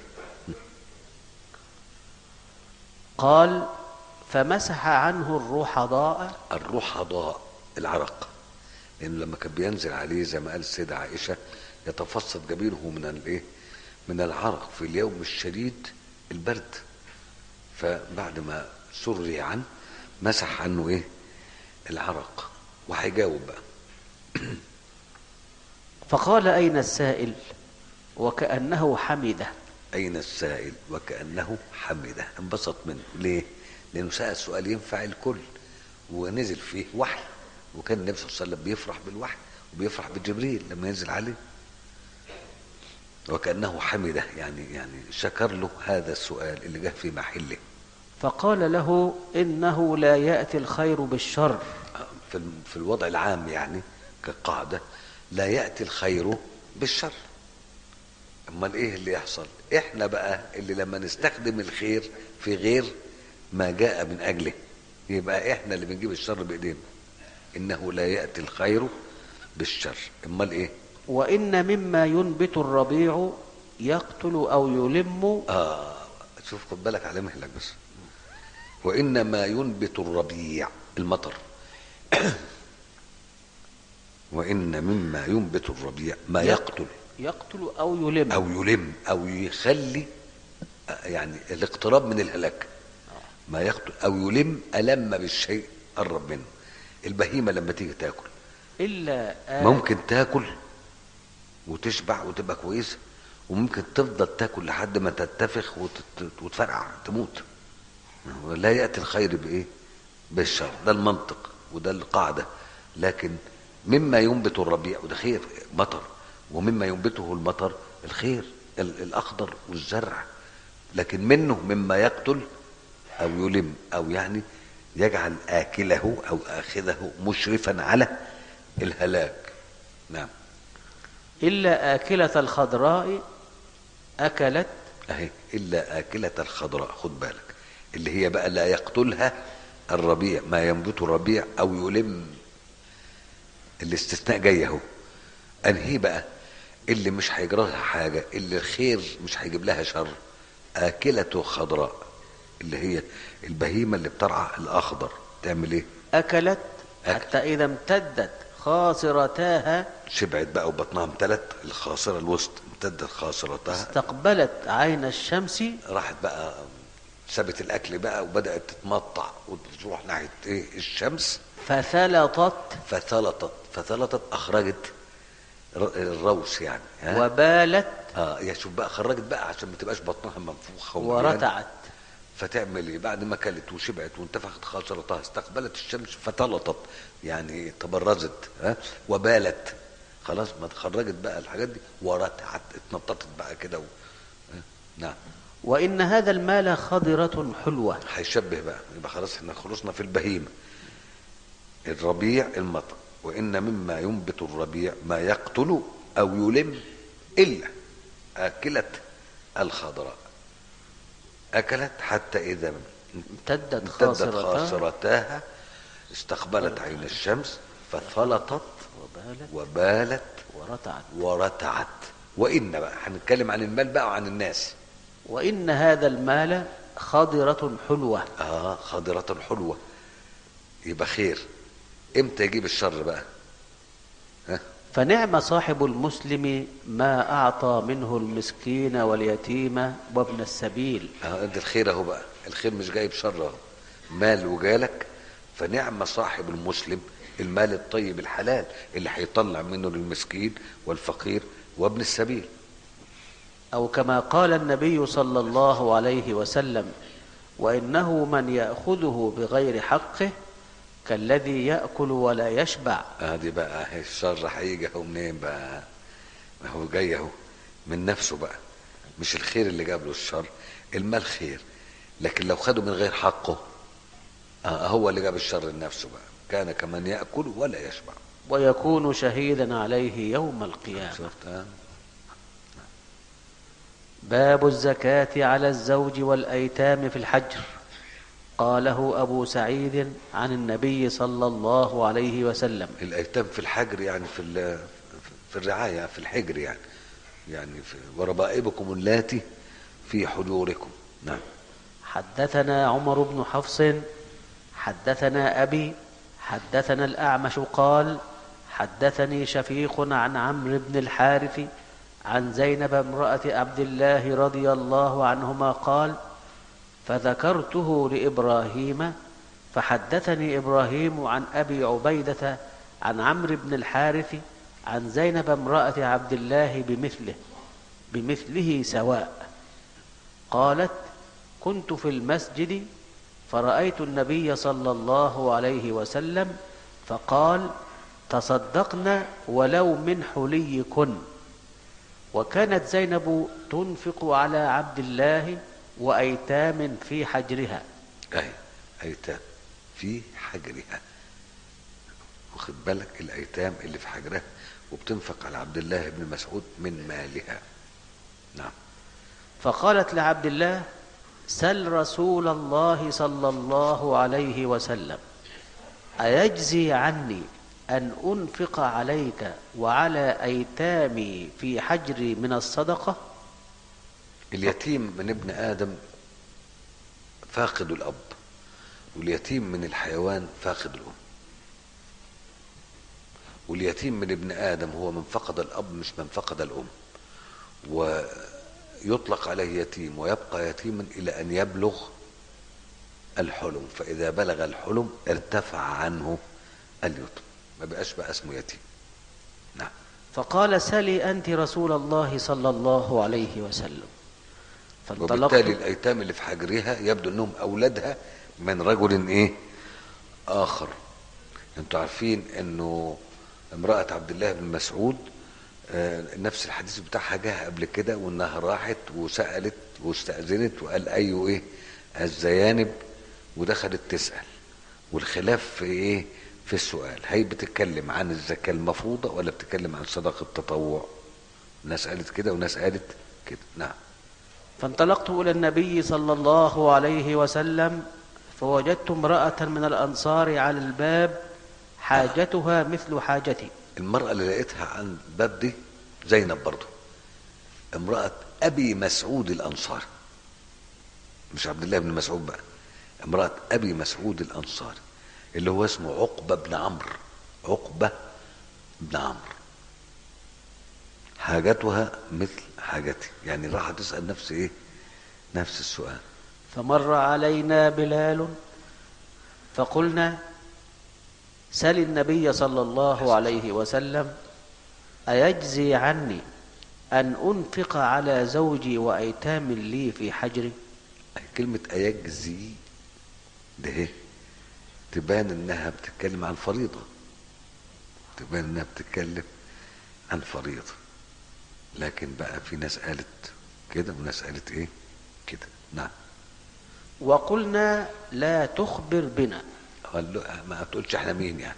قال: فمسح عنه الرحضاء. الرحضاء العرق، لانه لما كان بينزل عليه زي ما قال السيدة عائشة يتفصد جبينه من الايه؟ من العرق في اليوم الشديد البرد. فبعد ما سري عنه مسح عنه ايه؟ العرق. وهيجاوب بقى. فقال: أين السائل؟ وكأنه حمده. أين السائل؟ وكأنه حمده، انبسط منه. ليه؟ لأنه سأل سؤال ينفع الكل ونزل فيه وحي، وكان النبي صلى الله عليه وسلم بيفرح بالوحي وبيفرح بجبريل لما ينزل عليه. وكأنه حمده، يعني يعني شكر له هذا السؤال اللي جه في محله. فقال له: إنه لا يأتي الخير بالشر. في في الوضع العام يعني كقاعدة لا يأتي الخير بالشر. امال ايه اللي يحصل؟ احنا بقى اللي لما نستخدم الخير في غير ما جاء من اجله يبقى احنا اللي بنجيب الشر بايدينا. انه لا يأتي الخير بالشر. امال ايه؟ وإن مما ينبت الربيع يقتل أو يلم. اه شوف، خد بالك على مهلك بس. وإن ما ينبت الربيع المطر. وإن مما ينبت الربيع ما يقتل يقتل أو يلم أو يلم أو يخلي، يعني الاقتراب من الهلاك. ما يقتل أو يلم، ألم بالشيء قرب منه. البهيمة لما تيجي تاكل إلا آه ممكن تاكل وتشبع وتبقى كويسة، وممكن تفضل تاكل لحد ما تتفخ وتفرقع تموت. لا يأتي الخير بإيه؟ بالشر. ده المنطق وده القاعدة. لكن مما ينبت الربيع، وده خير مطر، ومما ينبته المطر الخير الأخضر والزرع. لكن منه مما يقتل أو يلم، أو يعني يجعل آكله أو آخذه مشرفا على الهلاك. نعم. إلا آكلة الخضراء أكلت. أهي إلا آكلة الخضراء، خد بالك، اللي هي بقى لا يقتلها الربيع، ما ينبت الربيع أو يلم. الاستثناء جاي اهو. انهي بقى اللي مش هيجرى لها حاجه، اللي الخير مش هيجيب لها شر؟ آكلة خضراء، اللي هي البهيمه اللي بترعى الاخضر. تعمل ايه؟ أكلت أكل. حتى إذا امتدت خاصرتاها، شبعت بقى وبطنها امتلت، الخاصره الوسط امتدت خاصرتها، استقبلت عين الشمس، راحت بقى سابت الاكل بقى وبدات تتمطع وتروح ناحيه ايه؟ الشمس. فثلطت. فثلطت فثلطت اخرجت الروس يعني. ها؟ وبالت. اه يا شوف بقى، خرجت بقى عشان ما تبقاش بطنها منفوخه ورتعت. فتعمل ايه بعد ما كلت وشبعت وانتفخت خاصرتها؟ استقبلت الشمس فتلطت، يعني تبرزت، ها، وبالت، خلاص ما تخرجت بقى الحاجات دي ورتعت، اتنططت بقى كده و... ها؟ نعم. وإن هذا المال خضرة حلوة. هيشبه بقى، يبقى خلاص احنا خلصنا في البهيمة. الربيع المطر، وإن مما ينبت الربيع ما يقتل أو يلم إلا أكلت الخضراء، أكلت حتى إذا امتدت امتدت خاصرتها خاصرتاها استقبلت عين الشمس فثلطت وبالت وبالت ورتعت. ورتعت. وإن بقى هنتكلم عن المال بقى وعن الناس. وإن هذا المال خضرة حلوة. آه خضرة حلوة، يبقى خير. امتى يجيب الشر بقى؟ ها؟ فنعم صاحب المسلم ما أعطى منه المسكين واليتيم وابن السبيل. اه ده الخير اهو بقى، الخير مش جايب شر اهو، مال وجالك. فنعم صاحب المسلم المال الطيب الحلال اللي هيطلع منه للمسكين والفقير وابن السبيل. أو كما قال النبي صلى الله عليه وسلم: وإنه من يأخذه بغير حقه كالذي يأكل ولا يشبع. ادي بقى الشر هيجي اهو منين بقى؟ هو جاي اهو من نفسه بقى، مش الخير اللي جاب له الشر. المال خير، لكن لو خده من غير حقه آه هو اللي جاب الشر لنفسه بقى. كان كمن يأكل ولا يشبع ويكون شهيدا عليه يوم القيامة. شفت؟ آه. باب الزكاة على الزوج والأيتام في الحجر. قاله أبو سعيد عن النبي صلى الله عليه وسلم. الايتام في الحجر يعني في ال- في الرعايه، في الحجر يعني، يعني في وربائبكم اللاتي في حجوركم. نعم. حدثنا عمر بن حفص حدثنا أبي حدثنا الأعمش قال: حدثني شفيق عن عمرو بن الحارث عن زينب امرأة عبد الله رضي الله عنهما قال: فذكرته لإبراهيم فحدثني إبراهيم عن أبي عبيدة عن عمرو بن الحارث عن زينب امرأة عبد الله بمثله بمثله سواء. قالت: كنت في المسجد فرأيت النبي صلى الله عليه وسلم فقال: تصدقن ولو من حليكن. وكانت زينب تنفق على عبد الله وأيتام في حجرها. اي ايتام في حجرها، واخد بالك؟ الايتام اللي في حجرها، وبتنفق على عبد الله بن مسعود من مالها. نعم. فقالت لعبد الله: سل رسول الله صلى الله عليه وسلم أيجزي عني أن أنفق عليك وعلى أيتامي في حجري من الصدقة؟ اليتيم من ابن آدم فاقد الأب، واليتيم من الحيوان فاقد الأم. واليتيم من ابن آدم هو من فقد الأب مش من فقد الأم، ويطلق عليه يتيم ويبقى يتيما إلى أن يبلغ الحلم، فإذا بلغ الحلم ارتفع عنه اليتم، ما بقاش بقى اسمه يتيم. نعم. فقال: سلي أنت رسول الله صلى الله عليه وسلم. وبالتالي الأيتام اللي في حجرها يبدو أنهم أولادها من رجل إيه آخر. أنتوا عارفين أنه امرأة عبد الله بن مسعود آه نفس الحديث بتاعها جاء قبل كده، وأنها راحت وسألت واستأذنت وقال أيوه إيه الزيانب، ودخلت تسأل. والخلاف في إيه في السؤال، هي بتتكلم عن الزكاة المفروضة ولا بتتكلم عن صدقة التطوع؟ ناس قالت كده وناس قالت كده. نعم. فانطلقت إلى النبي صلى الله عليه وسلم فوجدت امرأة من الأنصار على الباب حاجتها مثل حاجتي. المرأة اللي لقيتها عن الباب دي زينب برضو، امرأة أبي مسعود الأنصاري، مش عبد الله بن مسعود بقى، امرأة أبي مسعود الأنصاري اللي هو اسمه عقبة بن عمرو. عقبة بن عمرو حاجتها مثل حاجتي، يعني راح تسأل نفس ايه نفس السؤال. فمر علينا بلال فقلنا: سل النبي صلى الله عليه وسلم أيجزي عني أن أنفق على زوجي وأيتام لي في حجري؟ كلمة أيجزي ده ايه؟ تبان انها بتتكلم عن فريضة، تبان انها بتتكلم عن فريضة. لكن بقى في ناس قالت كده وناس قالت ايه كده. نعم. وقلنا لا تخبر بنا، قال له ما تقولش احنا مين يعني.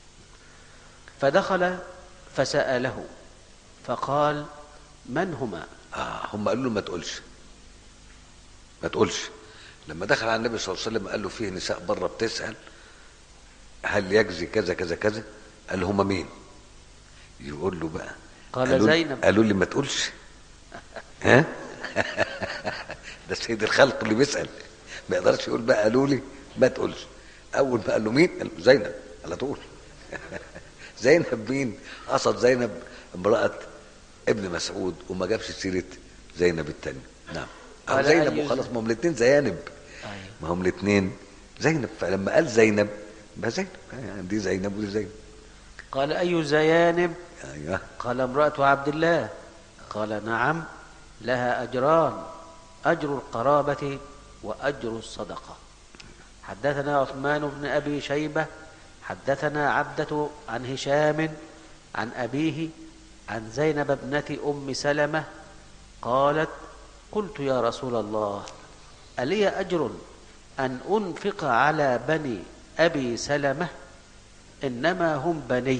فدخل فسأله فقال من هما؟ اه هم قالوا له ما تقولش ما تقولش. لما دخل على النبي صلى الله عليه وسلم قال له فيه نساء بره بتسأل هل يجزي كذا كذا كذا، قال له هما مين؟ يقول له بقى قال قالوا زينب. قالوا لي ما تقولش. ها ده سيد الخلق اللي بيسأل، ما يقدرش يقول بقى قالوا لي ما تقولش. اول ما قال له مين؟ قال له زينب على طول. زينب مين؟ قصد زينب امرأة ابن مسعود وما جابش سيرة زينب التانية. نعم. أو قال زينب أي وخلاص، ما هم الاثنين زيانب. أيوه. ما هم الاثنين زينب، فلما قال زينب ما زينب يعني دي زينب ودي زينب. قال أي زيانب؟ ايوه. قال امرأة عبد الله. قال نعم لها أجران، أجر القرابة وأجر الصدقة. حدثنا عثمان بن أبي شيبة حدثنا عبدة عن هشام عن أبيه عن زينب ابنة أم سلمة قالت قلت يا رسول الله ألي أجر أن أنفق على بني أبي سلمة إنما هم بني؟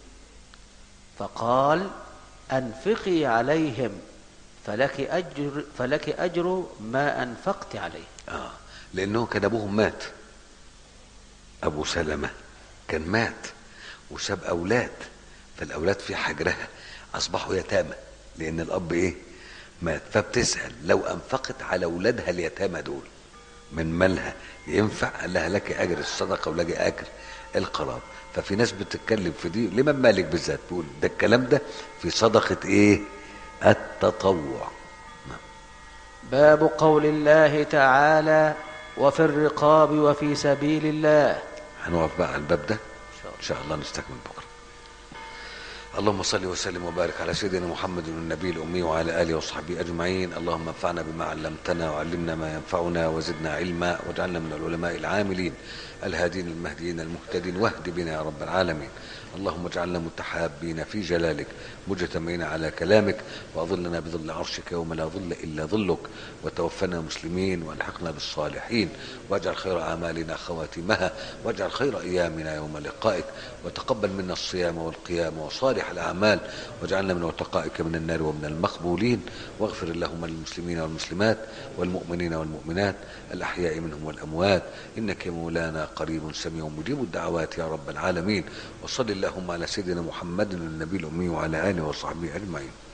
فقال أنفقي عليهم فلك أجر, فلك أجر ما أنفقت عليه. اه لانه كان ابوهم مات، ابو سلمة كان مات وساب اولاد، فالاولاد في حجرها اصبحوا يتامى لان الاب ايه مات. فبتسأل لو انفقت على اولادها اليتامى دول من مالها ينفع؟ قال لها لك اجر الصدقه ولك اجر القرابه. ففي ناس بتتكلم في دي، الامام مالك بالذات بيقول ده الكلام ده في صدقه ايه؟ التطوع. باب قول الله تعالى وفي الرقاب وفي سبيل الله. هنقف بقى على الباب ده ان شاء الله، نستكمل بكره. اللهم صل وسلم وبارك على سيدنا محمد النبي الأمي وعلى آله وصحبه أجمعين. اللهم انفعنا بما علمتنا وعلمنا ما ينفعنا وزدنا علما واجعلنا من العلماء العاملين الهادين المهديين المهتدين، واهد بنا يا رب العالمين. اللهم اجعلنا متحابين في جلالك مجتمعين على كلامك، واظلنا بظل عرشك يوم لا ظل الا ظلك، وتوفنا مسلمين والحقنا بالصالحين، واجعل خير اعمالنا خواتمها، واجعل خير ايامنا يوم لقائك، وتقبل منا الصيام والقيام وصالح الاعمال، واجعلنا من عتقائك من النار ومن المقبولين. واغفر اللهم للمسلمين والمسلمات والمؤمنين والمؤمنات الاحياء منهم والاموات، انك يا مولانا قريب سميع مجيب الدعوات يا رب العالمين. وصل اللهم على سيدنا محمد النبي الأمي وعلى آله وصحبه أجمعين.